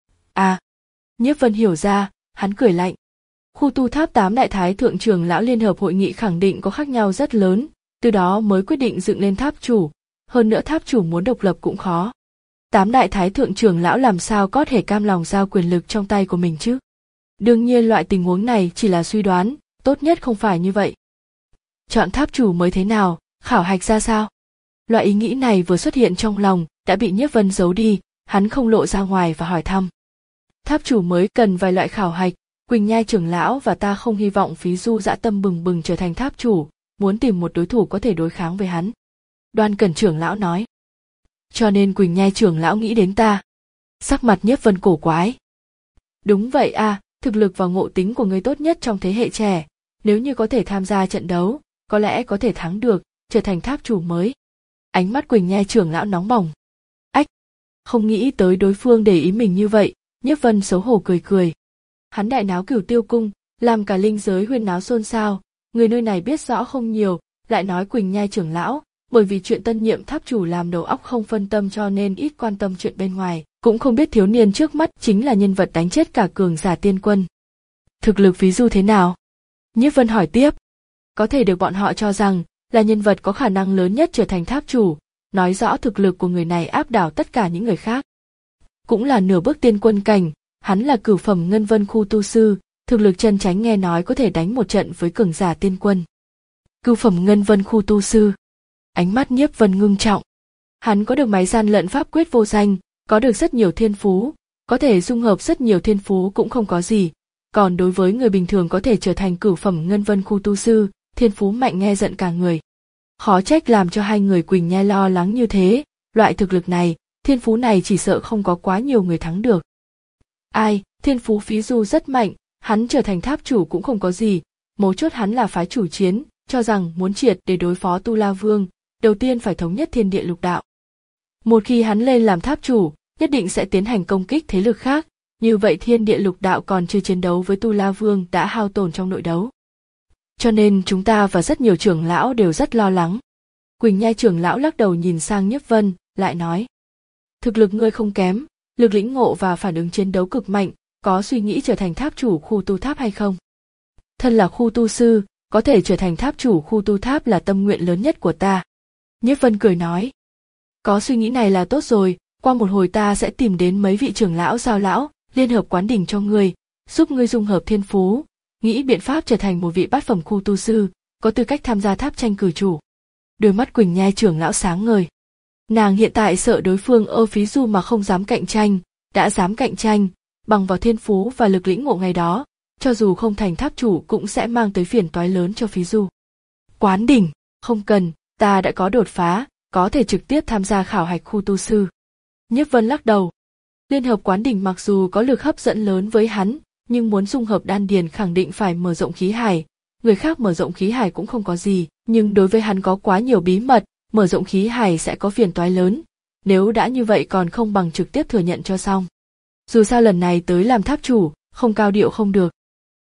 À, Nhiếp Vân hiểu ra, hắn cười lạnh. Khu tu tháp tám đại thái thượng trưởng lão liên hợp hội nghị khẳng định có khác nhau rất lớn, từ đó mới quyết định dựng lên tháp chủ, hơn nữa tháp chủ muốn độc lập cũng khó. Tám đại thái thượng trưởng lão làm sao có thể cam lòng giao quyền lực trong tay của mình chứ? Đương nhiên loại tình huống này chỉ là suy đoán, tốt nhất không phải như vậy. Chọn tháp chủ mới thế nào, khảo hạch ra sao? Loại ý nghĩ này vừa xuất hiện trong lòng, đã bị Nhiếp Vân giấu đi, hắn không lộ ra ngoài và hỏi thăm. Tháp chủ mới cần vài loại khảo hạch, Quỳnh Nhai trưởng lão và ta không hy vọng Phí Du dã tâm bừng bừng trở thành tháp chủ, muốn tìm một đối thủ có thể đối kháng với hắn. Đoan Cẩn trưởng lão nói. Cho nên Quỳnh Nhai trưởng lão nghĩ đến ta. Sắc mặt Nhiếp Vân cổ quái. Đúng vậy à, thực lực và ngộ tính của người tốt nhất trong thế hệ trẻ, nếu như có thể tham gia trận đấu, có lẽ có thể thắng được, trở thành tháp chủ mới. Ánh mắt Quỳnh Nhai trưởng lão nóng bỏng. Ách, không nghĩ tới đối phương để ý mình như vậy, Nhiếp Vân xấu hổ cười cười. Hắn đại náo Cửu Tiêu cung, làm cả linh giới huyên náo xôn xao, người nơi này biết rõ không nhiều, lại nói Quỳnh Nhai trưởng lão, bởi vì chuyện tân nhiệm tháp chủ làm đầu óc không phân tâm cho nên ít quan tâm chuyện bên ngoài, cũng không biết thiếu niên trước mắt chính là nhân vật đánh chết cả cường giả tiên quân. Thực lực Phí Du thế nào? Nhiếp Vân hỏi tiếp. Có thể được bọn họ cho rằng là nhân vật có khả năng lớn nhất trở thành tháp chủ, nói rõ thực lực của người này áp đảo tất cả những người khác. Cũng là nửa bước tiên quân cảnh, hắn là cửu phẩm ngân vân khu tu sư, thực lực chân chánh nghe nói có thể đánh một trận với cường giả tiên quân. Cửu phẩm ngân vân khu tu sư. Ánh mắt Nhiếp Vân ngưng trọng. Hắn có được máy gian lận pháp quyết vô danh, có được rất nhiều thiên phú, có thể dung hợp rất nhiều thiên phú cũng không có gì, còn đối với người bình thường có thể trở thành cửu phẩm ngân vân khu tu sư, thiên phú mạnh nghe giận cả người. Khó trách làm cho hai người Quỳnh Nhai lo lắng như thế, loại thực lực này, thiên phú này chỉ sợ không có quá nhiều người thắng được. Ai, thiên phú Phí Du rất mạnh, hắn trở thành tháp chủ cũng không có gì, mấu chốt hắn là phái chủ chiến, cho rằng muốn triệt để đối phó Tu La Vương, đầu tiên phải thống nhất thiên địa lục đạo. Một khi hắn lên làm tháp chủ, nhất định sẽ tiến hành công kích thế lực khác, như vậy thiên địa lục đạo còn chưa chiến đấu với Tu La Vương đã hao tổn trong nội đấu. Cho nên chúng ta và rất nhiều trưởng lão đều rất lo lắng. Quỳnh Nhai trưởng lão lắc đầu nhìn sang Nhiếp Vân, lại nói. Thực lực ngươi không kém, lực lĩnh ngộ và phản ứng chiến đấu cực mạnh, có suy nghĩ trở thành tháp chủ khu tu tháp hay không? Thân là khu tu sư, có thể trở thành tháp chủ khu tu tháp là tâm nguyện lớn nhất của ta. Nhiếp Vân cười nói. Có suy nghĩ này là tốt rồi, qua một hồi ta sẽ tìm đến mấy vị trưởng lão giao lão, liên hợp quán đỉnh cho ngươi, giúp ngươi dung hợp thiên phú, nghĩ biện pháp trở thành một vị bát phẩm khu tu sư, có tư cách tham gia tháp tranh cử chủ. Đôi mắt Quỳnh Nhai trưởng lão sáng ngời. Nàng hiện tại sợ đối phương ơ Phí Du mà không dám cạnh tranh, đã dám cạnh tranh, bằng vào thiên phú và lực lĩnh ngộ ngày đó, cho dù không thành tháp chủ cũng sẽ mang tới phiền toái lớn cho Phí Du. Quán đỉnh, không cần, ta đã có đột phá, có thể trực tiếp tham gia khảo hạch khu tu sư. Nhiếp Vân lắc đầu. Liên hợp quán đỉnh mặc dù có lực hấp dẫn lớn với hắn, nhưng muốn dung hợp đan điền khẳng định phải mở rộng khí hải. Người khác mở rộng khí hải cũng không có gì, nhưng đối với hắn có quá nhiều bí mật, mở rộng khí hải sẽ có phiền toái lớn. Nếu đã như vậy còn không bằng trực tiếp thừa nhận cho xong. Dù sao lần này tới làm tháp chủ, không cao điệu không được.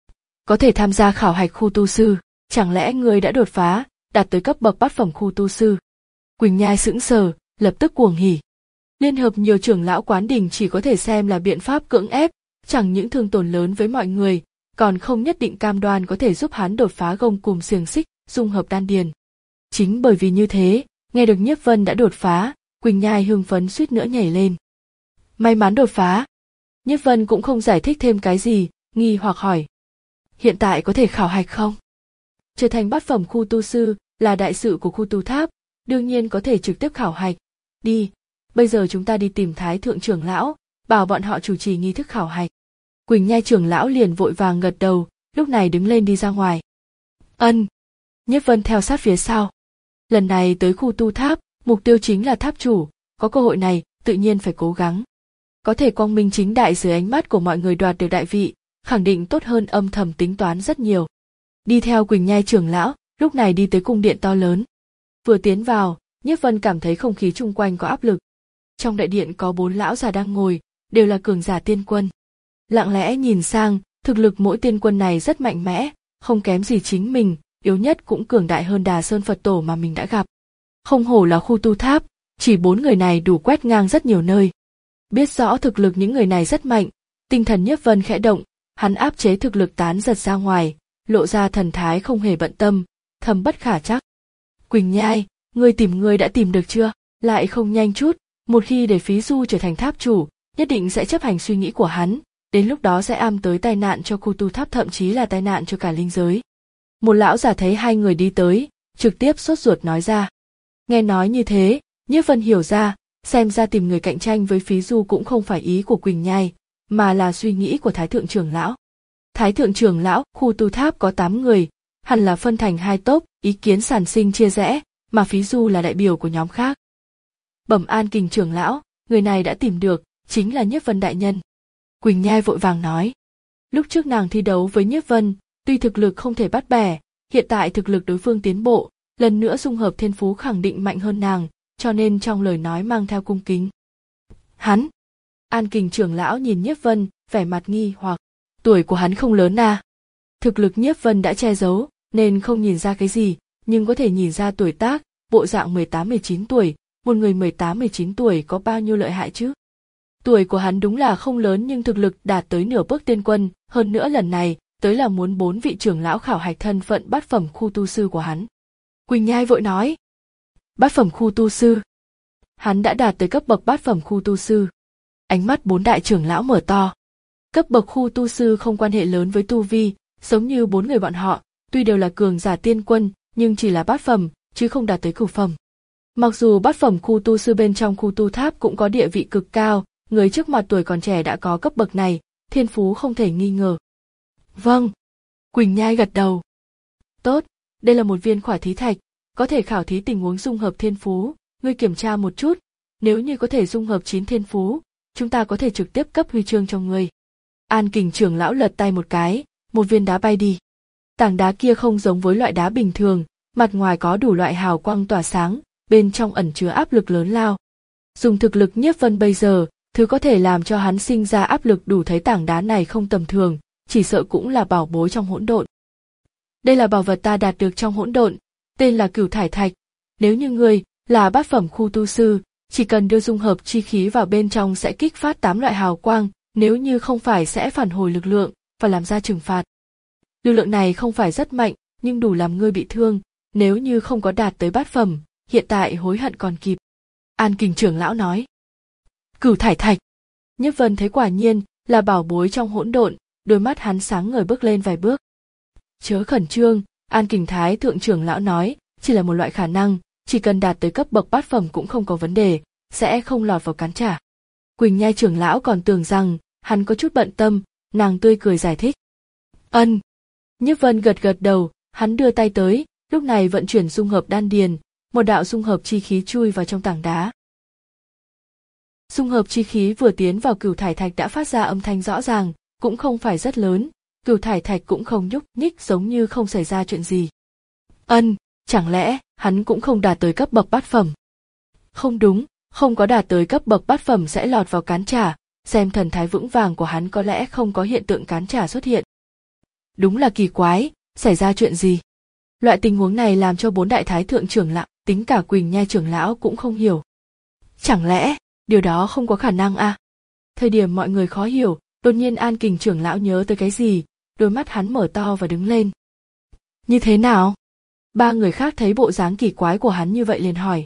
Có thể tham gia khảo hạch khu tu sư, chẳng lẽ ngươi đã đột phá, đạt tới cấp bậc bát phẩm khu tu sư? Quỳnh Nhai sững sờ, lập tức cuồng hỉ. Liên hợp nhiều trưởng lão quán đỉnh chỉ có thể xem là biện pháp cưỡng ép, chẳng những thương tổn lớn với mọi người, còn không nhất định cam đoan có thể giúp hắn đột phá gông cùm xiềng xích, dung hợp đan điền. Chính bởi vì như thế, nghe được Nhiếp Vân đã đột phá, Quỳnh Nhai hưng phấn suýt nữa nhảy lên. May mắn đột phá. Nhiếp Vân cũng không giải thích thêm cái gì, nghi hoặc hỏi. Hiện tại có thể khảo hạch không? Trở thành bát phẩm khu tu sư là đại sự của khu tu tháp, đương nhiên có thể trực tiếp khảo hạch. Đi, bây giờ chúng ta đi tìm Thái thượng trưởng lão, bảo bọn họ chủ trì nghi thức khảo hạch. Quỳnh Nhai trưởng lão liền vội vàng gật đầu, lúc này đứng lên đi ra ngoài. Ân. Nhiếp Vân theo sát phía sau. Lần này tới khu tu tháp, mục tiêu chính là tháp chủ, có cơ hội này, tự nhiên phải cố gắng. Có thể quang minh chính đại dưới ánh mắt của mọi người đoạt được đại vị, khẳng định tốt hơn âm thầm tính toán rất nhiều. Đi theo Quỳnh Nhai trưởng lão, lúc này đi tới cung điện to lớn. Vừa tiến vào, Nhiếp Vân cảm thấy không khí chung quanh có áp lực. Trong đại điện có bốn lão già đang ngồi, đều là cường giả tiên quân. Lặng lẽ nhìn sang, thực lực mỗi tiên quân này rất mạnh mẽ, không kém gì chính mình, yếu nhất cũng cường đại hơn Đà Sơn Phật Tổ mà mình đã gặp. Không hổ là khu tu tháp, chỉ bốn người này đủ quét ngang rất nhiều nơi. Biết rõ thực lực những người này rất mạnh, tinh thần Nhiếp Vân khẽ động, hắn áp chế thực lực tán giật ra ngoài, lộ ra thần thái không hề bận tâm, thầm bất khả trắc. Quỳnh Nhai, ngươi tìm ngươi đã tìm được chưa? Lại không nhanh chút, một khi để Phí Du trở thành tháp chủ, nhất định sẽ chấp hành suy nghĩ của hắn, đến lúc đó sẽ am tới tai nạn cho khu tu tháp, thậm chí là tai nạn cho cả linh giới. Một lão già thấy hai người đi tới, trực tiếp sốt ruột nói ra. Nghe nói như thế, Nhiếp Vân hiểu ra, xem ra tìm người cạnh tranh với Phí Du cũng không phải ý của Quỳnh Nhai, mà là suy nghĩ của Thái thượng trưởng lão. Thái thượng trưởng lão, khu tu tháp có tám người, hẳn là phân thành hai tốp, ý kiến sản sinh chia rẽ, mà Phí Du là đại biểu của nhóm khác. Bẩm An Kình trưởng lão, người này đã tìm được, chính là Nhiếp Vân đại nhân. Quỳnh Nhai vội vàng nói. Lúc trước nàng thi đấu với Nhiếp Vân, tuy thực lực không thể bắt bẻ, hiện tại thực lực đối phương tiến bộ, lần nữa dung hợp thiên phú khẳng định mạnh hơn nàng, cho nên trong lời nói mang theo cung kính. Hắn. An Kình trưởng lão nhìn Nhiếp Vân, vẻ mặt nghi hoặc, tuổi của hắn không lớn à? Thực lực Nhiếp Vân đã che giấu, nên không nhìn ra cái gì, nhưng có thể nhìn ra tuổi tác, bộ dạng mười tám mười chín tuổi, một người mười tám mười chín tuổi có bao nhiêu lợi hại chứ? Tuổi của hắn đúng là không lớn nhưng thực lực đạt tới nửa bước tiên quân, hơn nữa lần này, tới là muốn bốn vị trưởng lão khảo hạch thân phận bát phẩm khu tu sư của hắn. Quỳnh Nhai vội nói. Bát phẩm khu tu sư. Hắn đã đạt tới cấp bậc bát phẩm khu tu sư. Ánh mắt bốn đại trưởng lão mở to. Cấp bậc khu tu sư không quan hệ lớn với tu vi, giống như bốn người bọn họ, tuy đều là cường giả tiên quân, nhưng chỉ là bát phẩm, chứ không đạt tới cửu phẩm. Mặc dù bát phẩm khu tu sư bên trong khu tu tháp cũng có địa vị cực cao, người trước mặt tuổi còn trẻ đã có cấp bậc này, thiên phú không thể nghi ngờ. Vâng. Quỳnh Nhai gật đầu. Tốt, đây là một viên khỏa thí thạch, có thể khảo thí tình huống dung hợp thiên phú, ngươi kiểm tra một chút, nếu như có thể dung hợp chín thiên phú, chúng ta có thể trực tiếp cấp huy chương cho ngươi. An Kình trưởng lão lật tay một cái, một viên đá bay đi. Tảng đá kia không giống với loại đá bình thường, mặt ngoài có đủ loại hào quang tỏa sáng, bên trong ẩn chứa áp lực lớn lao. Dùng thực lực Nhiếp Vân bây giờ, thứ có thể làm cho hắn sinh ra áp lực đủ thấy tảng đá này không tầm thường, chỉ sợ cũng là bảo bối trong hỗn độn. Đây là bảo vật ta đạt được trong hỗn độn, tên là Cửu Thải Thạch. Nếu như ngươi là bát phẩm khu tu sư, chỉ cần đưa dung hợp chi khí vào bên trong sẽ kích phát tám loại hào quang, nếu như không phải sẽ phản hồi lực lượng và làm ra trừng phạt. Lực lượng này không phải rất mạnh, nhưng đủ làm ngươi bị thương, nếu như không có đạt tới bát phẩm, hiện tại hối hận còn kịp. An Kình trưởng lão nói. Cửu Thải Thạch. Nhiếp Vân thấy quả nhiên là bảo bối trong hỗn độn, đôi mắt hắn sáng ngời bước lên vài bước. Chớ khẩn trương, An Kình Thái thượng trưởng lão nói, chỉ là một loại khả năng, chỉ cần đạt tới cấp bậc bát phẩm cũng không có vấn đề, sẽ không lọt vào cắn trả. Quỳnh Nhai trưởng lão còn tưởng rằng hắn có chút bận tâm, nàng tươi cười giải thích. Ân. Nhiếp Vân gật gật đầu, hắn đưa tay tới, lúc này vận chuyển dung hợp đan điền, một đạo dung hợp chi khí chui vào trong tảng đá. Dung hợp chi khí vừa tiến vào Cửu Thải Thạch đã phát ra âm thanh rõ ràng, cũng không phải rất lớn, Cửu Thải Thạch cũng không nhúc nhích giống như không xảy ra chuyện gì. Ân, chẳng lẽ hắn cũng không đạt tới cấp bậc bát phẩm? Không đúng, không có đạt tới cấp bậc bát phẩm sẽ lọt vào cán trả, xem thần thái vững vàng của hắn có lẽ không có hiện tượng cán trả xuất hiện. Đúng là kỳ quái, xảy ra chuyện gì? Loại tình huống này làm cho bốn đại thái thượng trưởng lão, tính cả Quỳnh Nhai trưởng lão cũng không hiểu. Chẳng lẽ, điều đó không có khả năng à? Thời điểm mọi người khó hiểu, đột nhiên An Kình trưởng lão nhớ tới cái gì, đôi mắt hắn mở to và đứng lên. Như thế nào? Ba người khác thấy bộ dáng kỳ quái của hắn như vậy liền hỏi.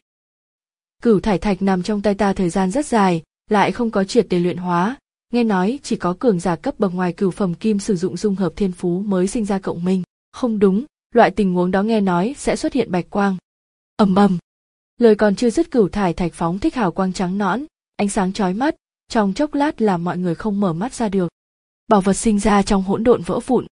Cửu Thải Thạch nằm trong tay ta thời gian rất dài, lại không có triệt để luyện hóa, nghe nói chỉ có cường giả cấp bậc ngoài cửu phẩm kim sử dụng dung hợp thiên phú mới sinh ra cộng minh. Không đúng, loại tình huống đó nghe nói sẽ xuất hiện bạch quang. Ầm ầm. Lời còn chưa dứt Cửu Thải Thạch phóng thích hào quang trắng nõn, ánh sáng chói mắt, trong chốc lát làm mọi người không mở mắt ra được. Bảo vật sinh ra trong hỗn độn vỡ vụn.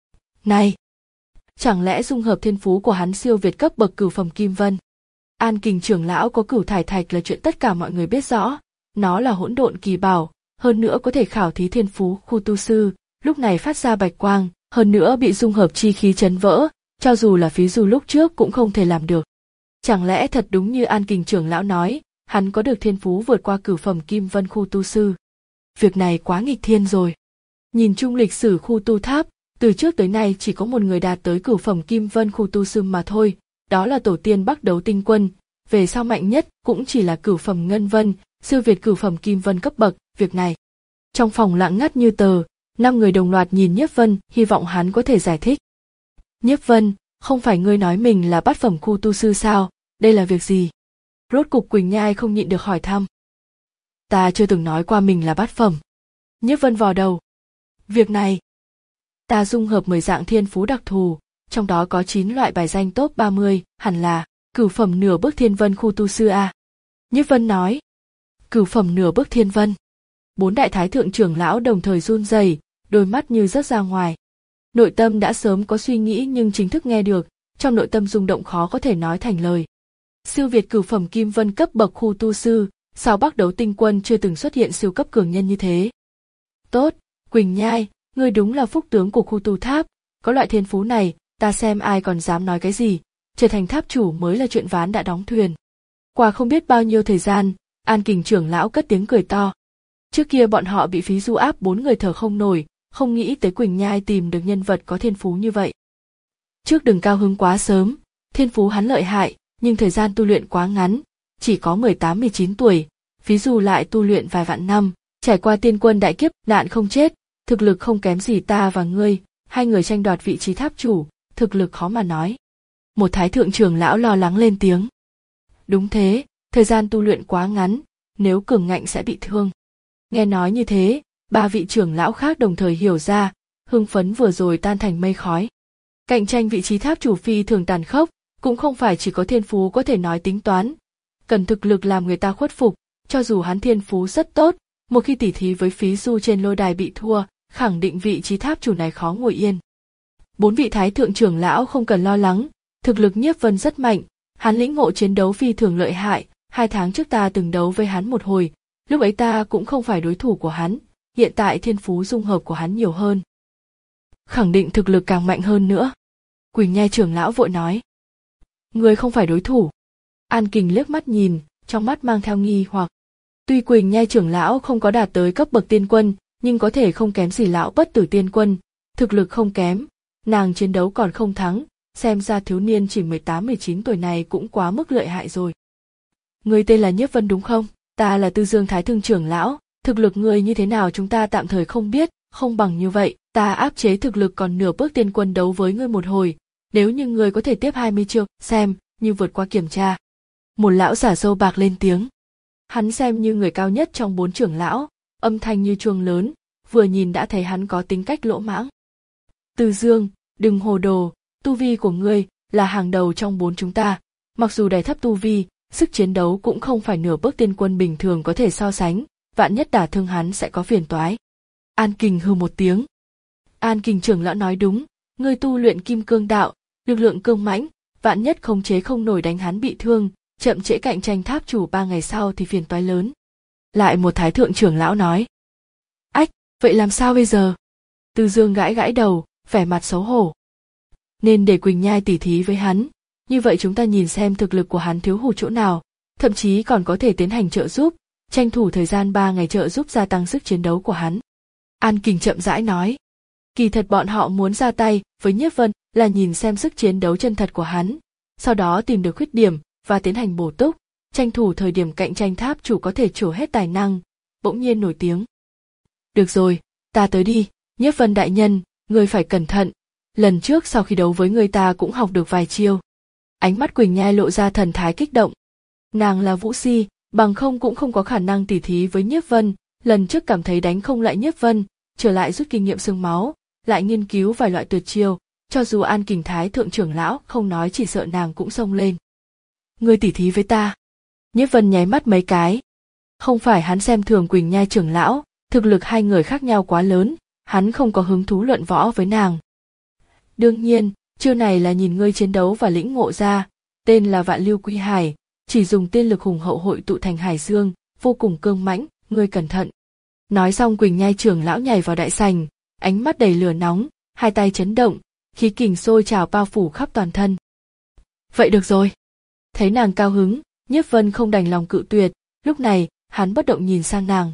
Này, chẳng lẽ dung hợp thiên phú của hắn siêu việt cấp bậc cửu phẩm kim vân? An Kình trưởng lão có Cửu Thải Thạch là chuyện tất cả mọi người biết rõ, nó là hỗn độn kỳ bảo, hơn nữa có thể khảo thí thiên phú khu tu sư, lúc này phát ra bạch quang, hơn nữa bị dung hợp chi khí chấn vỡ, cho dù là phí du lúc trước cũng không thể làm được. Chẳng lẽ thật đúng như An Kình trưởng lão nói, hắn có được thiên phú vượt qua cửu phẩm kim vân khu tu sư? Việc này quá nghịch thiên rồi. Nhìn chung lịch sử khu tu tháp, từ trước tới nay chỉ có một người đạt tới cửu phẩm kim vân khu tu sư mà thôi, đó là tổ tiên Bắc Đấu Tinh Quân, về sau mạnh nhất cũng chỉ là cửu phẩm ngân vân, siêu việt cửu phẩm kim vân cấp bậc, việc này. Trong phòng lặng ngắt như tờ, năm người đồng loạt nhìn Nhiếp Vân, hy vọng hắn có thể giải thích. Nhiếp Vân, không phải ngươi nói mình là bát phẩm khu tu sư sao, đây là việc gì? Rốt cục Quỳnh Nhai không nhịn được hỏi thăm. Ta chưa từng nói qua mình là bát phẩm. Nhiếp Vân vò đầu. Việc này, ta dung hợp mười dạng thiên phú đặc thù, trong đó có chín loại bài danh top ba mươi, hẳn là cửu phẩm nửa bước thiên vân khu tu sư a. Nhiếp Vân nói. Cửu phẩm nửa bước thiên vân. Bốn đại thái thượng trưởng lão đồng thời run rẩy, đôi mắt như rớt ra ngoài. Nội tâm đã sớm có suy nghĩ nhưng chính thức nghe được, trong nội tâm rung động khó có thể nói thành lời. Siêu việt cửu phẩm kim vân cấp bậc khu tu sư, sao Bắc Đấu Tinh Quân chưa từng xuất hiện siêu cấp cường nhân như thế? Tốt, Quỳnh Nhai, ngươi đúng là phúc tướng của khu tu tháp, có loại thiên phú này, ta xem ai còn dám nói cái gì, trở thành tháp chủ mới là chuyện ván đã đóng thuyền. Qua không biết bao nhiêu thời gian, An Kình trưởng lão cất tiếng cười to. Trước kia bọn họ bị phí du áp bốn người thở không nổi, không nghĩ tới Quỳnh Nhai tìm được nhân vật có thiên phú như vậy. Trước đừng cao hứng quá sớm, thiên phú hắn lợi hại, nhưng thời gian tu luyện quá ngắn, chỉ có mười tám mười chín tuổi, phí du lại tu luyện vài vạn năm, trải qua tiên quân đại kiếp nạn không chết, thực lực không kém gì ta và ngươi, hai người tranh đoạt vị trí tháp chủ, thực lực khó mà nói. Một thái thượng trưởng lão lo lắng lên tiếng. Đúng thế, thời gian tu luyện quá ngắn, nếu cường ngạnh sẽ bị thương. Nghe nói như thế, ba vị trưởng lão khác đồng thời hiểu ra, hưng phấn vừa rồi tan thành mây khói. Cạnh tranh vị trí tháp chủ phi thường tàn khốc, cũng không phải chỉ có thiên phú có thể nói tính toán, cần thực lực làm người ta khuất phục, cho dù hắn thiên phú rất tốt, một khi tỉ thí với phí du trên lôi đài bị thua, khẳng định vị trí tháp chủ này khó ngồi yên. Bốn vị thái thượng trưởng lão không cần lo lắng, thực lực Nhiếp Vân rất mạnh, Hắn lĩnh ngộ chiến đấu phi thường lợi hại, hai tháng trước ta từng đấu với hắn một hồi, lúc ấy ta cũng không phải đối thủ của hắn, hiện tại thiên phú dung hợp của hắn nhiều hơn. Khẳng định thực lực càng mạnh hơn nữa. Quỳnh Nhai trưởng lão vội nói. Người không phải đối thủ. An Kình liếc mắt nhìn, trong mắt mang theo nghi hoặc. Tuy Quỳnh Nhai trưởng lão không có đạt tới cấp bậc tiên quân, nhưng có thể không kém gì lão bất tử tiên quân, thực lực không kém, nàng chiến đấu còn không thắng, xem ra thiếu niên chỉ mười tám mười chín tuổi này cũng quá mức lợi hại rồi. Người tên là Nhiếp Vân đúng không? Ta là Tư Dương Thái Thương trưởng lão, thực lực người như thế nào chúng ta tạm thời không biết, không bằng như vậy, ta áp chế thực lực còn nửa bước tiên quân đấu với ngươi một hồi, nếu như người có thể tiếp hai mươi chiêu, xem như vượt qua kiểm tra. Một lão giả râu bạc lên tiếng. Hắn xem như người cao nhất trong bốn trưởng lão, âm thanh như chuông lớn, vừa nhìn đã thấy hắn có tính cách lỗ mãng. Từ Dương, đừng hồ đồ, tu vi của ngươi là hàng đầu trong bốn chúng ta, mặc dù đè thấp tu vi, sức chiến đấu cũng không phải nửa bước tiên quân bình thường có thể so sánh, vạn nhất đả thương hắn sẽ có phiền toái. An Kình hừ một tiếng. An Kình trưởng lão nói đúng, ngươi tu luyện kim cương đạo, lực lượng cương mãnh, vạn nhất khống chế không nổi đánh hắn bị thương, chậm trễ cạnh tranh tháp chủ ba ngày sau thì phiền toái lớn. Lại một thái thượng trưởng lão nói. Ách, vậy làm sao bây giờ? Từ Dương gãi gãi đầu, vẻ mặt xấu hổ. Nên để Quỳnh Nhai tỉ thí với hắn, như vậy chúng ta nhìn xem thực lực của hắn thiếu hụt chỗ nào, thậm chí còn có thể tiến hành trợ giúp, tranh thủ thời gian ba ngày trợ giúp gia tăng sức chiến đấu của hắn. An Kình chậm rãi nói. Kỳ thật bọn họ muốn ra tay với Nhiếp Vân là nhìn xem sức chiến đấu chân thật của hắn, sau đó tìm được khuyết điểm và tiến hành bổ túc, tranh thủ thời điểm cạnh tranh tháp chủ có thể trổ hết tài năng, bỗng nhiên nổi tiếng. Được rồi, ta tới đi, Nhiếp Vân đại nhân, ngươi phải cẩn thận, lần trước sau khi đấu với người ta cũng học được vài chiêu. Ánh mắt Quỳnh Nhai lộ ra thần thái kích động. Nàng là vũ si, bằng không cũng không có khả năng tỉ thí với Nhiếp Vân, lần trước cảm thấy đánh không lại Nhiếp Vân, trở lại rút kinh nghiệm xương máu, lại nghiên cứu vài loại tuyệt chiêu, cho dù An Kình Thái thượng trưởng lão không nói chỉ sợ nàng cũng xông lên. Ngươi tỉ thí với ta. Nhiếp Vân nháy mắt mấy cái. Không phải hắn xem thường Quỳnh Nhai trưởng lão, thực lực hai người khác nhau quá lớn, hắn không có hứng thú luận võ với nàng. Đương nhiên, chiêu này là nhìn ngươi chiến đấu và lĩnh ngộ ra, tên là Vạn Lưu Quy Hải, chỉ dùng tiên lực hùng hậu hội tụ thành hải dương, vô cùng cương mãnh, ngươi cẩn thận. Nói xong Quỳnh Nhai trưởng lão nhảy vào đại sảnh, ánh mắt đầy lửa nóng, hai tay chấn động, khí kình sôi trào bao phủ khắp toàn thân. Vậy được rồi. Thấy nàng cao hứng, Nhiếp Vân không đành lòng cự tuyệt, lúc này, hắn bất động nhìn sang nàng.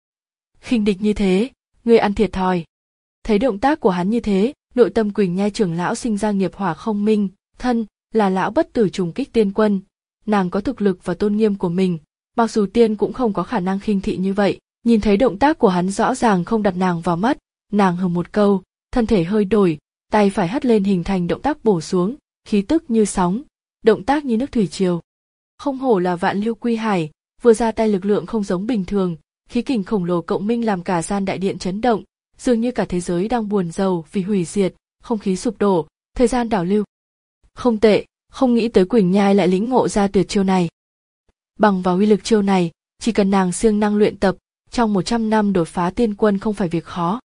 Khinh địch như thế, ngươi ăn thiệt thòi. Thấy động tác của hắn như thế, nội tâm Quỳnh Nhai trưởng lão sinh ra nghiệp hỏa không minh, thân là lão bất tử trùng kích tiên quân, nàng có thực lực và tôn nghiêm của mình, mặc dù tiên cũng không có khả năng khinh thị như vậy, nhìn thấy động tác của hắn rõ ràng không đặt nàng vào mắt, nàng hừ một câu, thân thể hơi đổi, tay phải hất lên hình thành động tác bổ xuống, khí tức như sóng, động tác như nước thủy triều. Không hổ là Vạn Lưu Quy Hải, vừa ra tay lực lượng không giống bình thường, khí kình khổng lồ cộng minh làm cả gian đại điện chấn động, dường như cả thế giới đang buồn rầu vì hủy diệt, không khí sụp đổ, thời gian đảo lưu. Không tệ, không nghĩ tới Quỳnh Nhai lại lĩnh ngộ ra tuyệt chiêu này. Bằng vào uy lực chiêu này, chỉ cần nàng siêng năng luyện tập, trong một trăm năm đột phá tiên quân không phải việc khó.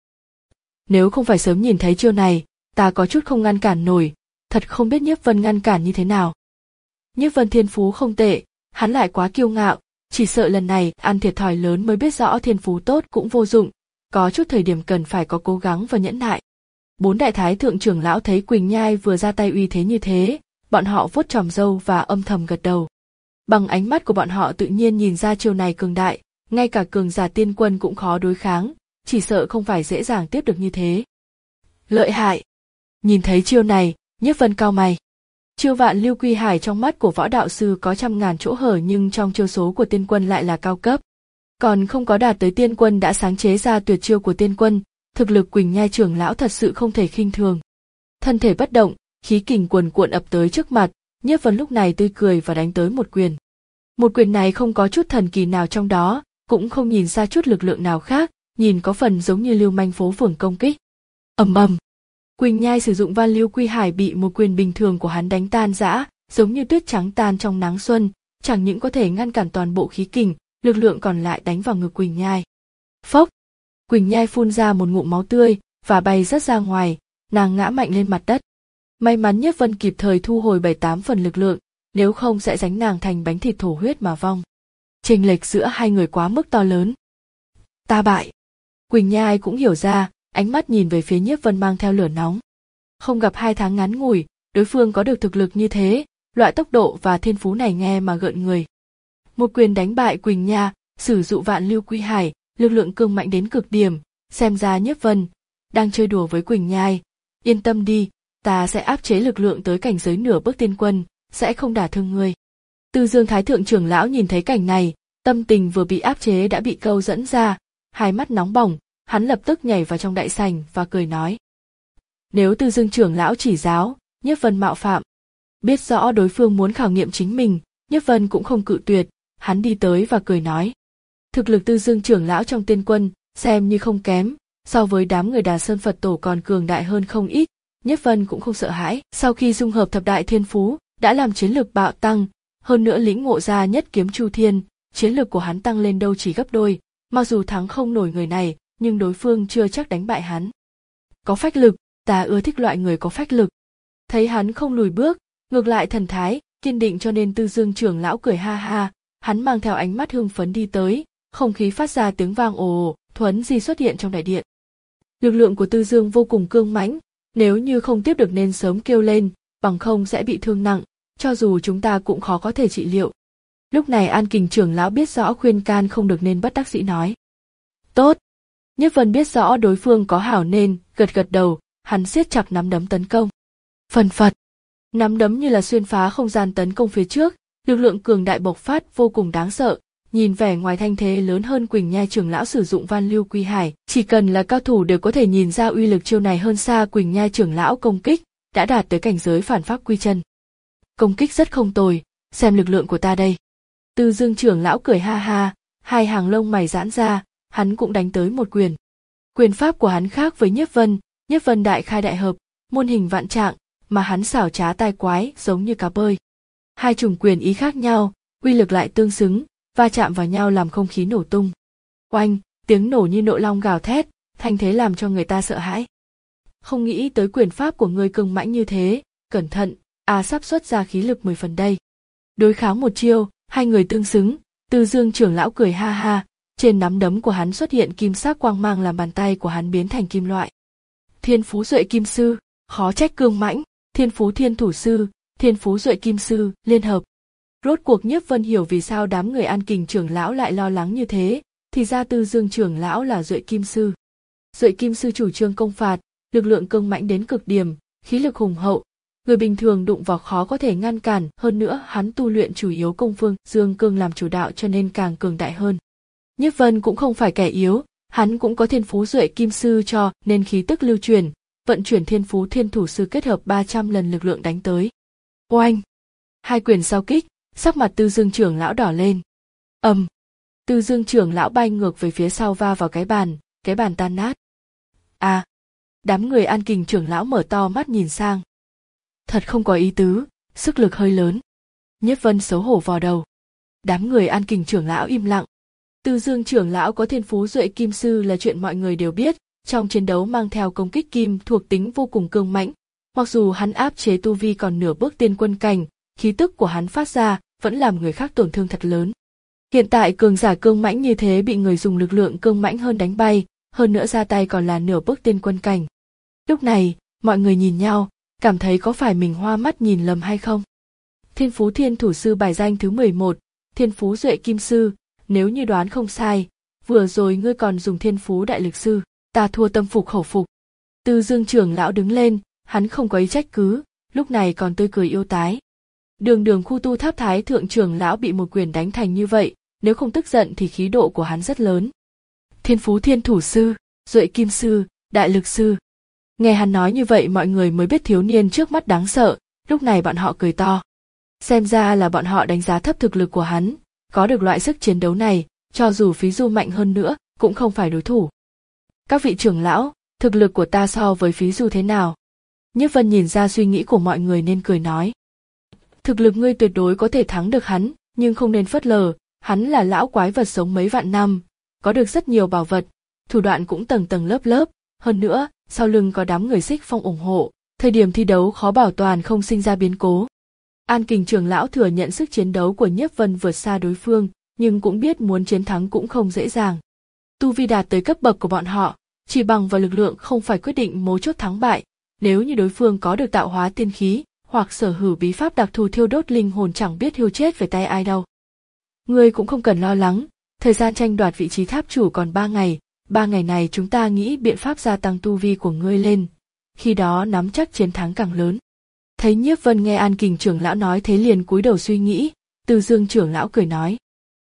Nếu không phải sớm nhìn thấy chiêu này, ta có chút không ngăn cản nổi, thật không biết Nhiếp Vân ngăn cản như thế nào. Nhiếp Vân thiên phú không tệ, hắn lại quá kiêu ngạo, chỉ sợ lần này ăn thiệt thòi lớn mới biết rõ thiên phú tốt cũng vô dụng, có chút thời điểm cần phải có cố gắng và nhẫn nại. Bốn đại thái thượng trưởng lão thấy Quỳnh Nhai vừa ra tay uy thế như thế, bọn họ vuốt tròm râu và âm thầm gật đầu. Bằng ánh mắt của bọn họ tự nhiên nhìn ra chiêu này cường đại, ngay cả cường giả tiên quân cũng khó đối kháng, chỉ sợ không phải dễ dàng tiếp được như thế. Lợi hại. Nhìn thấy chiêu này, Nhiếp Vân cau mày. Chiêu Vạn Lưu Quy Hải trong mắt của võ đạo sư có trăm ngàn chỗ hở nhưng trong chiêu số của tiên quân lại là cao cấp. Còn không có đạt tới tiên quân đã sáng chế ra tuyệt chiêu của tiên quân, thực lực Quỳnh Nhai trưởng lão thật sự không thể khinh thường. Thân thể bất động, khí kình cuồn cuộn ập tới trước mặt, Nhiếp Vân lúc này tươi cười và đánh tới một quyền. Một quyền này không có chút thần kỳ nào trong đó, cũng không nhìn ra chút lực lượng nào khác, nhìn có phần giống như lưu manh phố phường công kích. Ầm ầm. Quỳnh Nhai sử dụng Vạn Lưu Quy Hải bị một quyền bình thường của hắn đánh tan rã, giống như tuyết trắng tan trong nắng xuân, chẳng những có thể ngăn cản toàn bộ khí kình, lực lượng còn lại đánh vào ngực Quỳnh Nhai. Phốc! Quỳnh Nhai phun ra một ngụm máu tươi và bay rất ra ngoài, nàng ngã mạnh lên mặt đất. May mắn Nhiếp Vân kịp thời thu hồi bảy tám phần lực lượng, nếu không sẽ đánh nàng thành bánh thịt thổ huyết mà vong. Chênh lệch giữa hai người quá mức to lớn. Ta bại. Quỳnh Nhai cũng hiểu ra, ánh mắt nhìn về phía Nhiếp Vân mang theo lửa nóng. Không gặp hai tháng ngắn ngủi, đối phương có được thực lực như thế, loại tốc độ và thiên phú này nghe mà gợn người. Một quyền đánh bại Quỳnh Nha, sử dụng vạn lưu quy hải, lực lượng cường mạnh đến cực điểm, xem ra Nhiếp Vân đang chơi đùa với Quỳnh Nhai. Yên tâm đi, ta sẽ áp chế lực lượng tới cảnh giới nửa bước tiên quân, sẽ không đả thương ngươi. Tư Dương Thái Thượng trưởng lão nhìn thấy cảnh này, tâm tình vừa bị áp chế đã bị câu dẫn ra, hai mắt nóng bỏng, hắn lập tức nhảy vào trong đại sảnh và cười nói. Nếu Tư Dương trưởng lão chỉ giáo, Nhiếp Vân mạo phạm. Biết rõ đối phương muốn khảo nghiệm chính mình, Nhiếp Vân cũng không cự tuyệt, hắn đi tới và cười nói. Thực lực Tư Dương trưởng lão trong tiên quân, xem như không kém, so với đám người Đà Sơn Phật Tổ còn cường đại hơn không ít, Nhiếp Vân cũng không sợ hãi. Sau khi dung hợp thập đại thiên phú, đã làm chiến lực bạo tăng, hơn nữa lĩnh ngộ ra nhất kiếm Chu Thiên, chiến lực của hắn tăng lên đâu chỉ gấp đôi, mặc dù thắng không nổi người này, nhưng đối phương chưa chắc đánh bại hắn. Có phách lực, ta ưa thích loại người có phách lực. Thấy hắn không lùi bước, ngược lại thần thái, kiên định cho nên Tư Dương trưởng lão cười ha ha, hắn mang theo ánh mắt hưng phấn đi tới, không khí phát ra tiếng vang ồ ồ, Thuấn Di xuất hiện trong đại điện. Lực lượng của Tư Dương vô cùng cương mãnh, nếu như không tiếp được nên sớm kêu lên, bằng không sẽ bị thương nặng, cho dù chúng ta cũng khó có thể trị liệu. Lúc này An Kình trưởng lão biết rõ khuyên can không được nên bất đắc dĩ nói. Tốt. Nhiếp Vân biết rõ đối phương có hảo nên gật gật đầu, hắn siết chặt nắm đấm tấn công. Phần phật. Nắm đấm như là xuyên phá không gian tấn công phía trước, lực lượng cường đại bộc phát vô cùng đáng sợ, nhìn vẻ ngoài thanh thế lớn hơn Quỳnh Nhai trưởng lão sử dụng Van Lưu Quy Hải, chỉ cần là cao thủ đều có thể nhìn ra uy lực chiêu này hơn xa Quỳnh Nhai trưởng lão công kích, đã đạt tới cảnh giới phản pháp quy chân. Công kích rất không tồi, xem lực lượng của ta đây. Tư Dương trưởng lão cười ha ha, hai hàng lông mày giãn ra, hắn cũng đánh tới một quyền. Quyền pháp của hắn khác với Nhiếp Vân, Nhiếp Vân đại khai đại hợp, muôn hình vạn trạng, mà hắn xảo trá tai quái giống như cá bơi. Hai chủng quyền ý khác nhau, uy lực lại tương xứng, va chạm vào nhau làm không khí nổ tung. Oanh, tiếng nổ như nộ long gào thét, thanh thế làm cho người ta sợ hãi. Không nghĩ tới quyền pháp của ngươi cường mãnh như thế, cẩn thận, à sắp xuất ra khí lực mười phần đây. Đối kháng một chiêu, hai người tương xứng, Tư Dương trưởng lão cười ha ha, trên nắm đấm của hắn xuất hiện kim sắc quang mang làm bàn tay của hắn biến thành kim loại. Thiên phú duệ kim sư, khó trách cương mãnh, thiên phú thiên thủ sư, thiên phú duệ kim sư, liên hợp. Rốt cuộc Nhiếp Vân hiểu vì sao đám người An Kình trưởng lão lại lo lắng như thế, thì ra Tư Dương trưởng lão là duệ kim sư. Duệ kim sư chủ trương công phạt, lực lượng cương mãnh đến cực điểm, khí lực hùng hậu, người bình thường đụng vào khó có thể ngăn cản, hơn nữa hắn tu luyện chủ yếu công phương dương cương làm chủ đạo cho nên càng cường đại hơn. Nhiếp Vân cũng không phải kẻ yếu, hắn cũng có thiên phú duệ kim sư cho nên khí tức lưu truyền, vận chuyển thiên phú thiên thủ sư kết hợp ba trăm lần lực lượng đánh tới. Oanh! Hai quyền sau kích, sắc mặt Tư Dương trưởng lão đỏ lên. Ầm! Um, Tư Dương trưởng lão bay ngược về phía sau va vào cái bàn, cái bàn tan nát. À! Đám người An Kình trưởng lão mở to mắt nhìn sang. Thật không có ý tứ, sức lực hơi lớn. Nhiếp Vân xấu hổ vò đầu. Đám người An Kình trưởng lão im lặng. Tư Dương trưởng lão có thiên phú duệ kim sư là chuyện mọi người đều biết, trong chiến đấu mang theo công kích kim thuộc tính vô cùng cương mãnh. Mặc dù hắn áp chế tu vi còn nửa bước tiên quân cảnh, khí tức của hắn phát ra vẫn làm người khác tổn thương thật lớn. Hiện tại cường giả cương mãnh như thế bị người dùng lực lượng cương mãnh hơn đánh bay, hơn nữa ra tay còn là nửa bước tiên quân cảnh. Lúc này, mọi người nhìn nhau, cảm thấy có phải mình hoa mắt nhìn lầm hay không. Thiên phú thiên thủ sư bài danh thứ mười một, thiên phú duệ kim sư, nếu như đoán không sai, vừa rồi ngươi còn dùng thiên phú đại lực sư, ta thua tâm phục khẩu phục. Tư Dương trưởng lão đứng lên, hắn không có ý trách cứ, lúc này còn tươi cười yêu tái. Đường đường khu tu tháp thái thượng trưởng lão bị một quyền đánh thành như vậy, nếu không tức giận thì khí độ của hắn rất lớn. Thiên phú thiên thủ sư, duệ kim sư, đại lực sư. Nghe hắn nói như vậy mọi người mới biết thiếu niên trước mắt đáng sợ, lúc này bọn họ cười to. Xem ra là bọn họ đánh giá thấp thực lực của hắn, có được loại sức chiến đấu này, cho dù phí du mạnh hơn nữa, cũng không phải đối thủ. Các vị trưởng lão, thực lực của ta so với phí du thế nào? Nhiếp Vân nhìn ra suy nghĩ của mọi người nên cười nói. Thực lực ngươi tuyệt đối có thể thắng được hắn, nhưng không nên phớt lờ, hắn là lão quái vật sống mấy vạn năm, có được rất nhiều bảo vật, thủ đoạn cũng tầng tầng lớp lớp, hơn nữa, sau lưng có đám người Xích Phong ủng hộ, thời điểm thi đấu khó bảo toàn không sinh ra biến cố. An Kình trưởng lão thừa nhận sức chiến đấu của Nhiếp Vân vượt xa đối phương, nhưng cũng biết muốn chiến thắng cũng không dễ dàng. Tu vi đạt tới cấp bậc của bọn họ, chỉ bằng vào lực lượng không phải quyết định mấu chốt thắng bại, nếu như đối phương có được tạo hóa tiên khí, hoặc sở hữu bí pháp đặc thù thiêu đốt linh hồn chẳng biết thiêu chết về tay ai đâu. Ngươi cũng không cần lo lắng, thời gian tranh đoạt vị trí tháp chủ còn ba ngày, ba ngày này chúng ta nghĩ biện pháp gia tăng tu vi của ngươi lên, khi đó nắm chắc chiến thắng càng lớn. Thấy Nhiếp Vân nghe An Kình trưởng lão nói thế liền cúi đầu suy nghĩ, Từ Dương trưởng lão cười nói.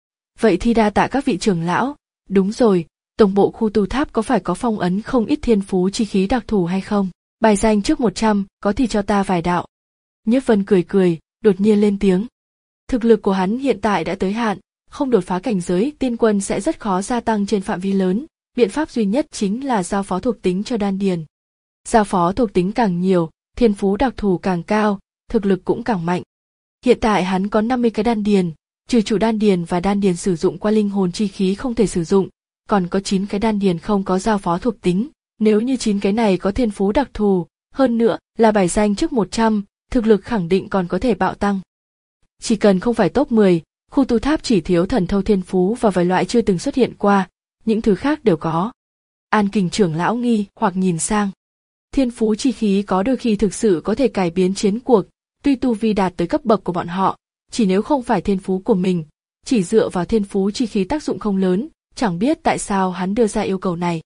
Vậy thì đa tạ các vị trưởng lão, đúng rồi, tổng bộ khu tu tháp có phải có phong ấn không ít thiên phú chi khí đặc thù hay không? Bài danh trước một trăm, có thì cho ta vài đạo. Nhiếp Vân cười cười, đột nhiên lên tiếng. Thực lực của hắn hiện tại đã tới hạn, không đột phá cảnh giới tiên quân sẽ rất khó gia tăng trên phạm vi lớn, biện pháp duy nhất chính là giao phó thuộc tính cho đan điền. Giao phó thuộc tính càng nhiều, thiên phú đặc thù càng cao, thực lực cũng càng mạnh. Hiện tại hắn có năm mươi cái đan điền, trừ chủ đan điền và đan điền sử dụng qua linh hồn chi khí không thể sử dụng, còn có chín cái đan điền không có giao phó thuộc tính. Nếu như chín cái này có thiên phú đặc thù, hơn nữa là bài danh trước một trăm, thực lực khẳng định còn có thể bạo tăng. Chỉ cần không phải top mười, khu tu tháp chỉ thiếu thần thâu thiên phú và vài loại chưa từng xuất hiện qua, những thứ khác đều có. An Kình trưởng lão nghi hoặc nhìn sang. Thiên phú chi khí có đôi khi thực sự có thể cải biến chiến cuộc, tuy tu vi đạt tới cấp bậc của bọn họ, chỉ nếu không phải thiên phú của mình, chỉ dựa vào thiên phú chi khí tác dụng không lớn, chẳng biết tại sao hắn đưa ra yêu cầu này.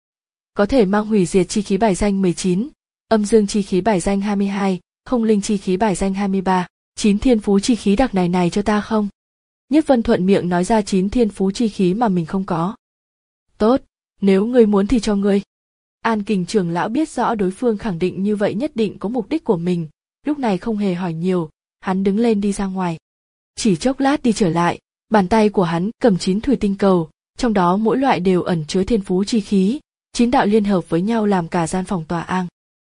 Có thể mang hủy diệt chi khí bài danh mười chín, âm dương chi khí bài danh hai mươi hai, không linh chi khí bài danh hai mươi ba, chín thiên phú chi khí đặc này này cho ta không? Nhiếp Vân thuận miệng nói ra chín thiên phú chi khí mà mình không có. Tốt, nếu ngươi muốn thì cho ngươi. An Kình trưởng lão biết rõ đối phương khẳng định như vậy nhất định có mục đích của mình, lúc này không hề hỏi nhiều, hắn đứng lên đi ra ngoài. Chỉ chốc lát đi trở lại, bàn tay của hắn cầm chín thủy tinh cầu, trong đó mỗi loại đều ẩn chứa thiên phú chi khí, chín đạo liên hợp với nhau làm cả gian phòng tòa ang.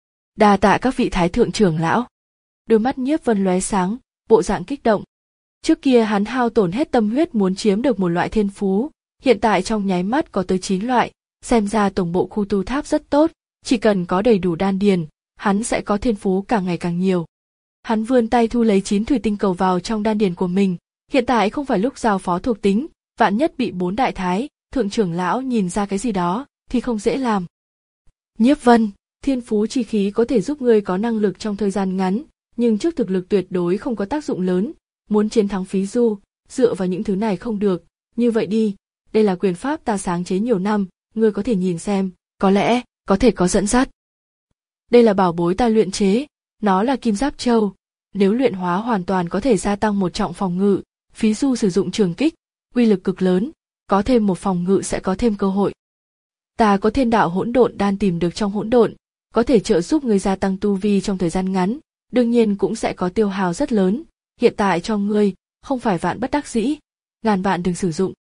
Đa tạ các vị thái thượng trưởng lão. Đôi mắt Nhiếp Vân lóe sáng, bộ dạng kích động. Trước kia hắn hao tổn hết tâm huyết muốn chiếm được một loại thiên phú, hiện tại trong nháy mắt có tới chín loại, xem ra tổng bộ khu tu tháp rất tốt, chỉ cần có đầy đủ đan điền, hắn sẽ có thiên phú càng ngày càng nhiều. Hắn vươn tay thu lấy chín thủy tinh cầu vào trong đan điền của mình, hiện tại không phải lúc giao phó thuộc tính, vạn nhất bị bốn đại thái, thượng trưởng lão nhìn ra cái gì đó, thì không dễ làm. Nhiếp Vân, thiên phú chi khí có thể giúp ngươi có năng lực trong thời gian ngắn, nhưng trước thực lực tuyệt đối không có tác dụng lớn, muốn chiến thắng phí du, dựa vào những thứ này không được, như vậy đi, đây là quyền pháp ta sáng chế nhiều năm, ngươi có thể nhìn xem, có lẽ, có thể có dẫn dắt. Đây là bảo bối ta luyện chế, nó là kim giáp châu, nếu luyện hóa hoàn toàn có thể gia tăng một trọng phòng ngự, phí du sử dụng trường kích, uy lực cực lớn, có thêm một phòng ngự sẽ có thêm cơ hội. Ta có thiên đạo hỗn độn đan tìm được trong hỗn độn, có thể trợ giúp ngươi gia tăng tu vi trong thời gian ngắn, đương nhiên cũng sẽ có tiêu hao rất lớn, hiện tại cho ngươi, không phải vạn bất đắc dĩ, ngàn vạn đừng sử dụng.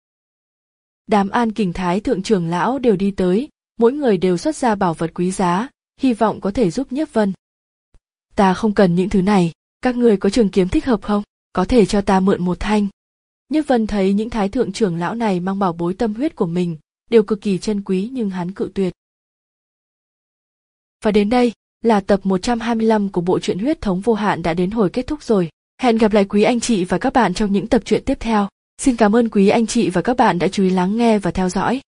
Đám An Kình thái thượng trưởng lão đều đi tới, mỗi người đều xuất ra bảo vật quý giá, hy vọng có thể giúp Nhiếp Vân. Ta không cần những thứ này, các ngươi có trường kiếm thích hợp không? Có thể cho ta mượn một thanh. Nhiếp Vân thấy những thái thượng trưởng lão này mang bảo bối tâm huyết của mình, đều cực kỳ chân quý nhưng hắn cự tuyệt. Và đến đây là tập một trăm hai mươi lăm của bộ truyện Huyết Thống Vô Hạn đã đến hồi kết thúc rồi. Hẹn gặp lại quý anh chị và các bạn trong những tập truyện tiếp theo. Xin cảm ơn quý anh chị và các bạn đã chú ý lắng nghe và theo dõi.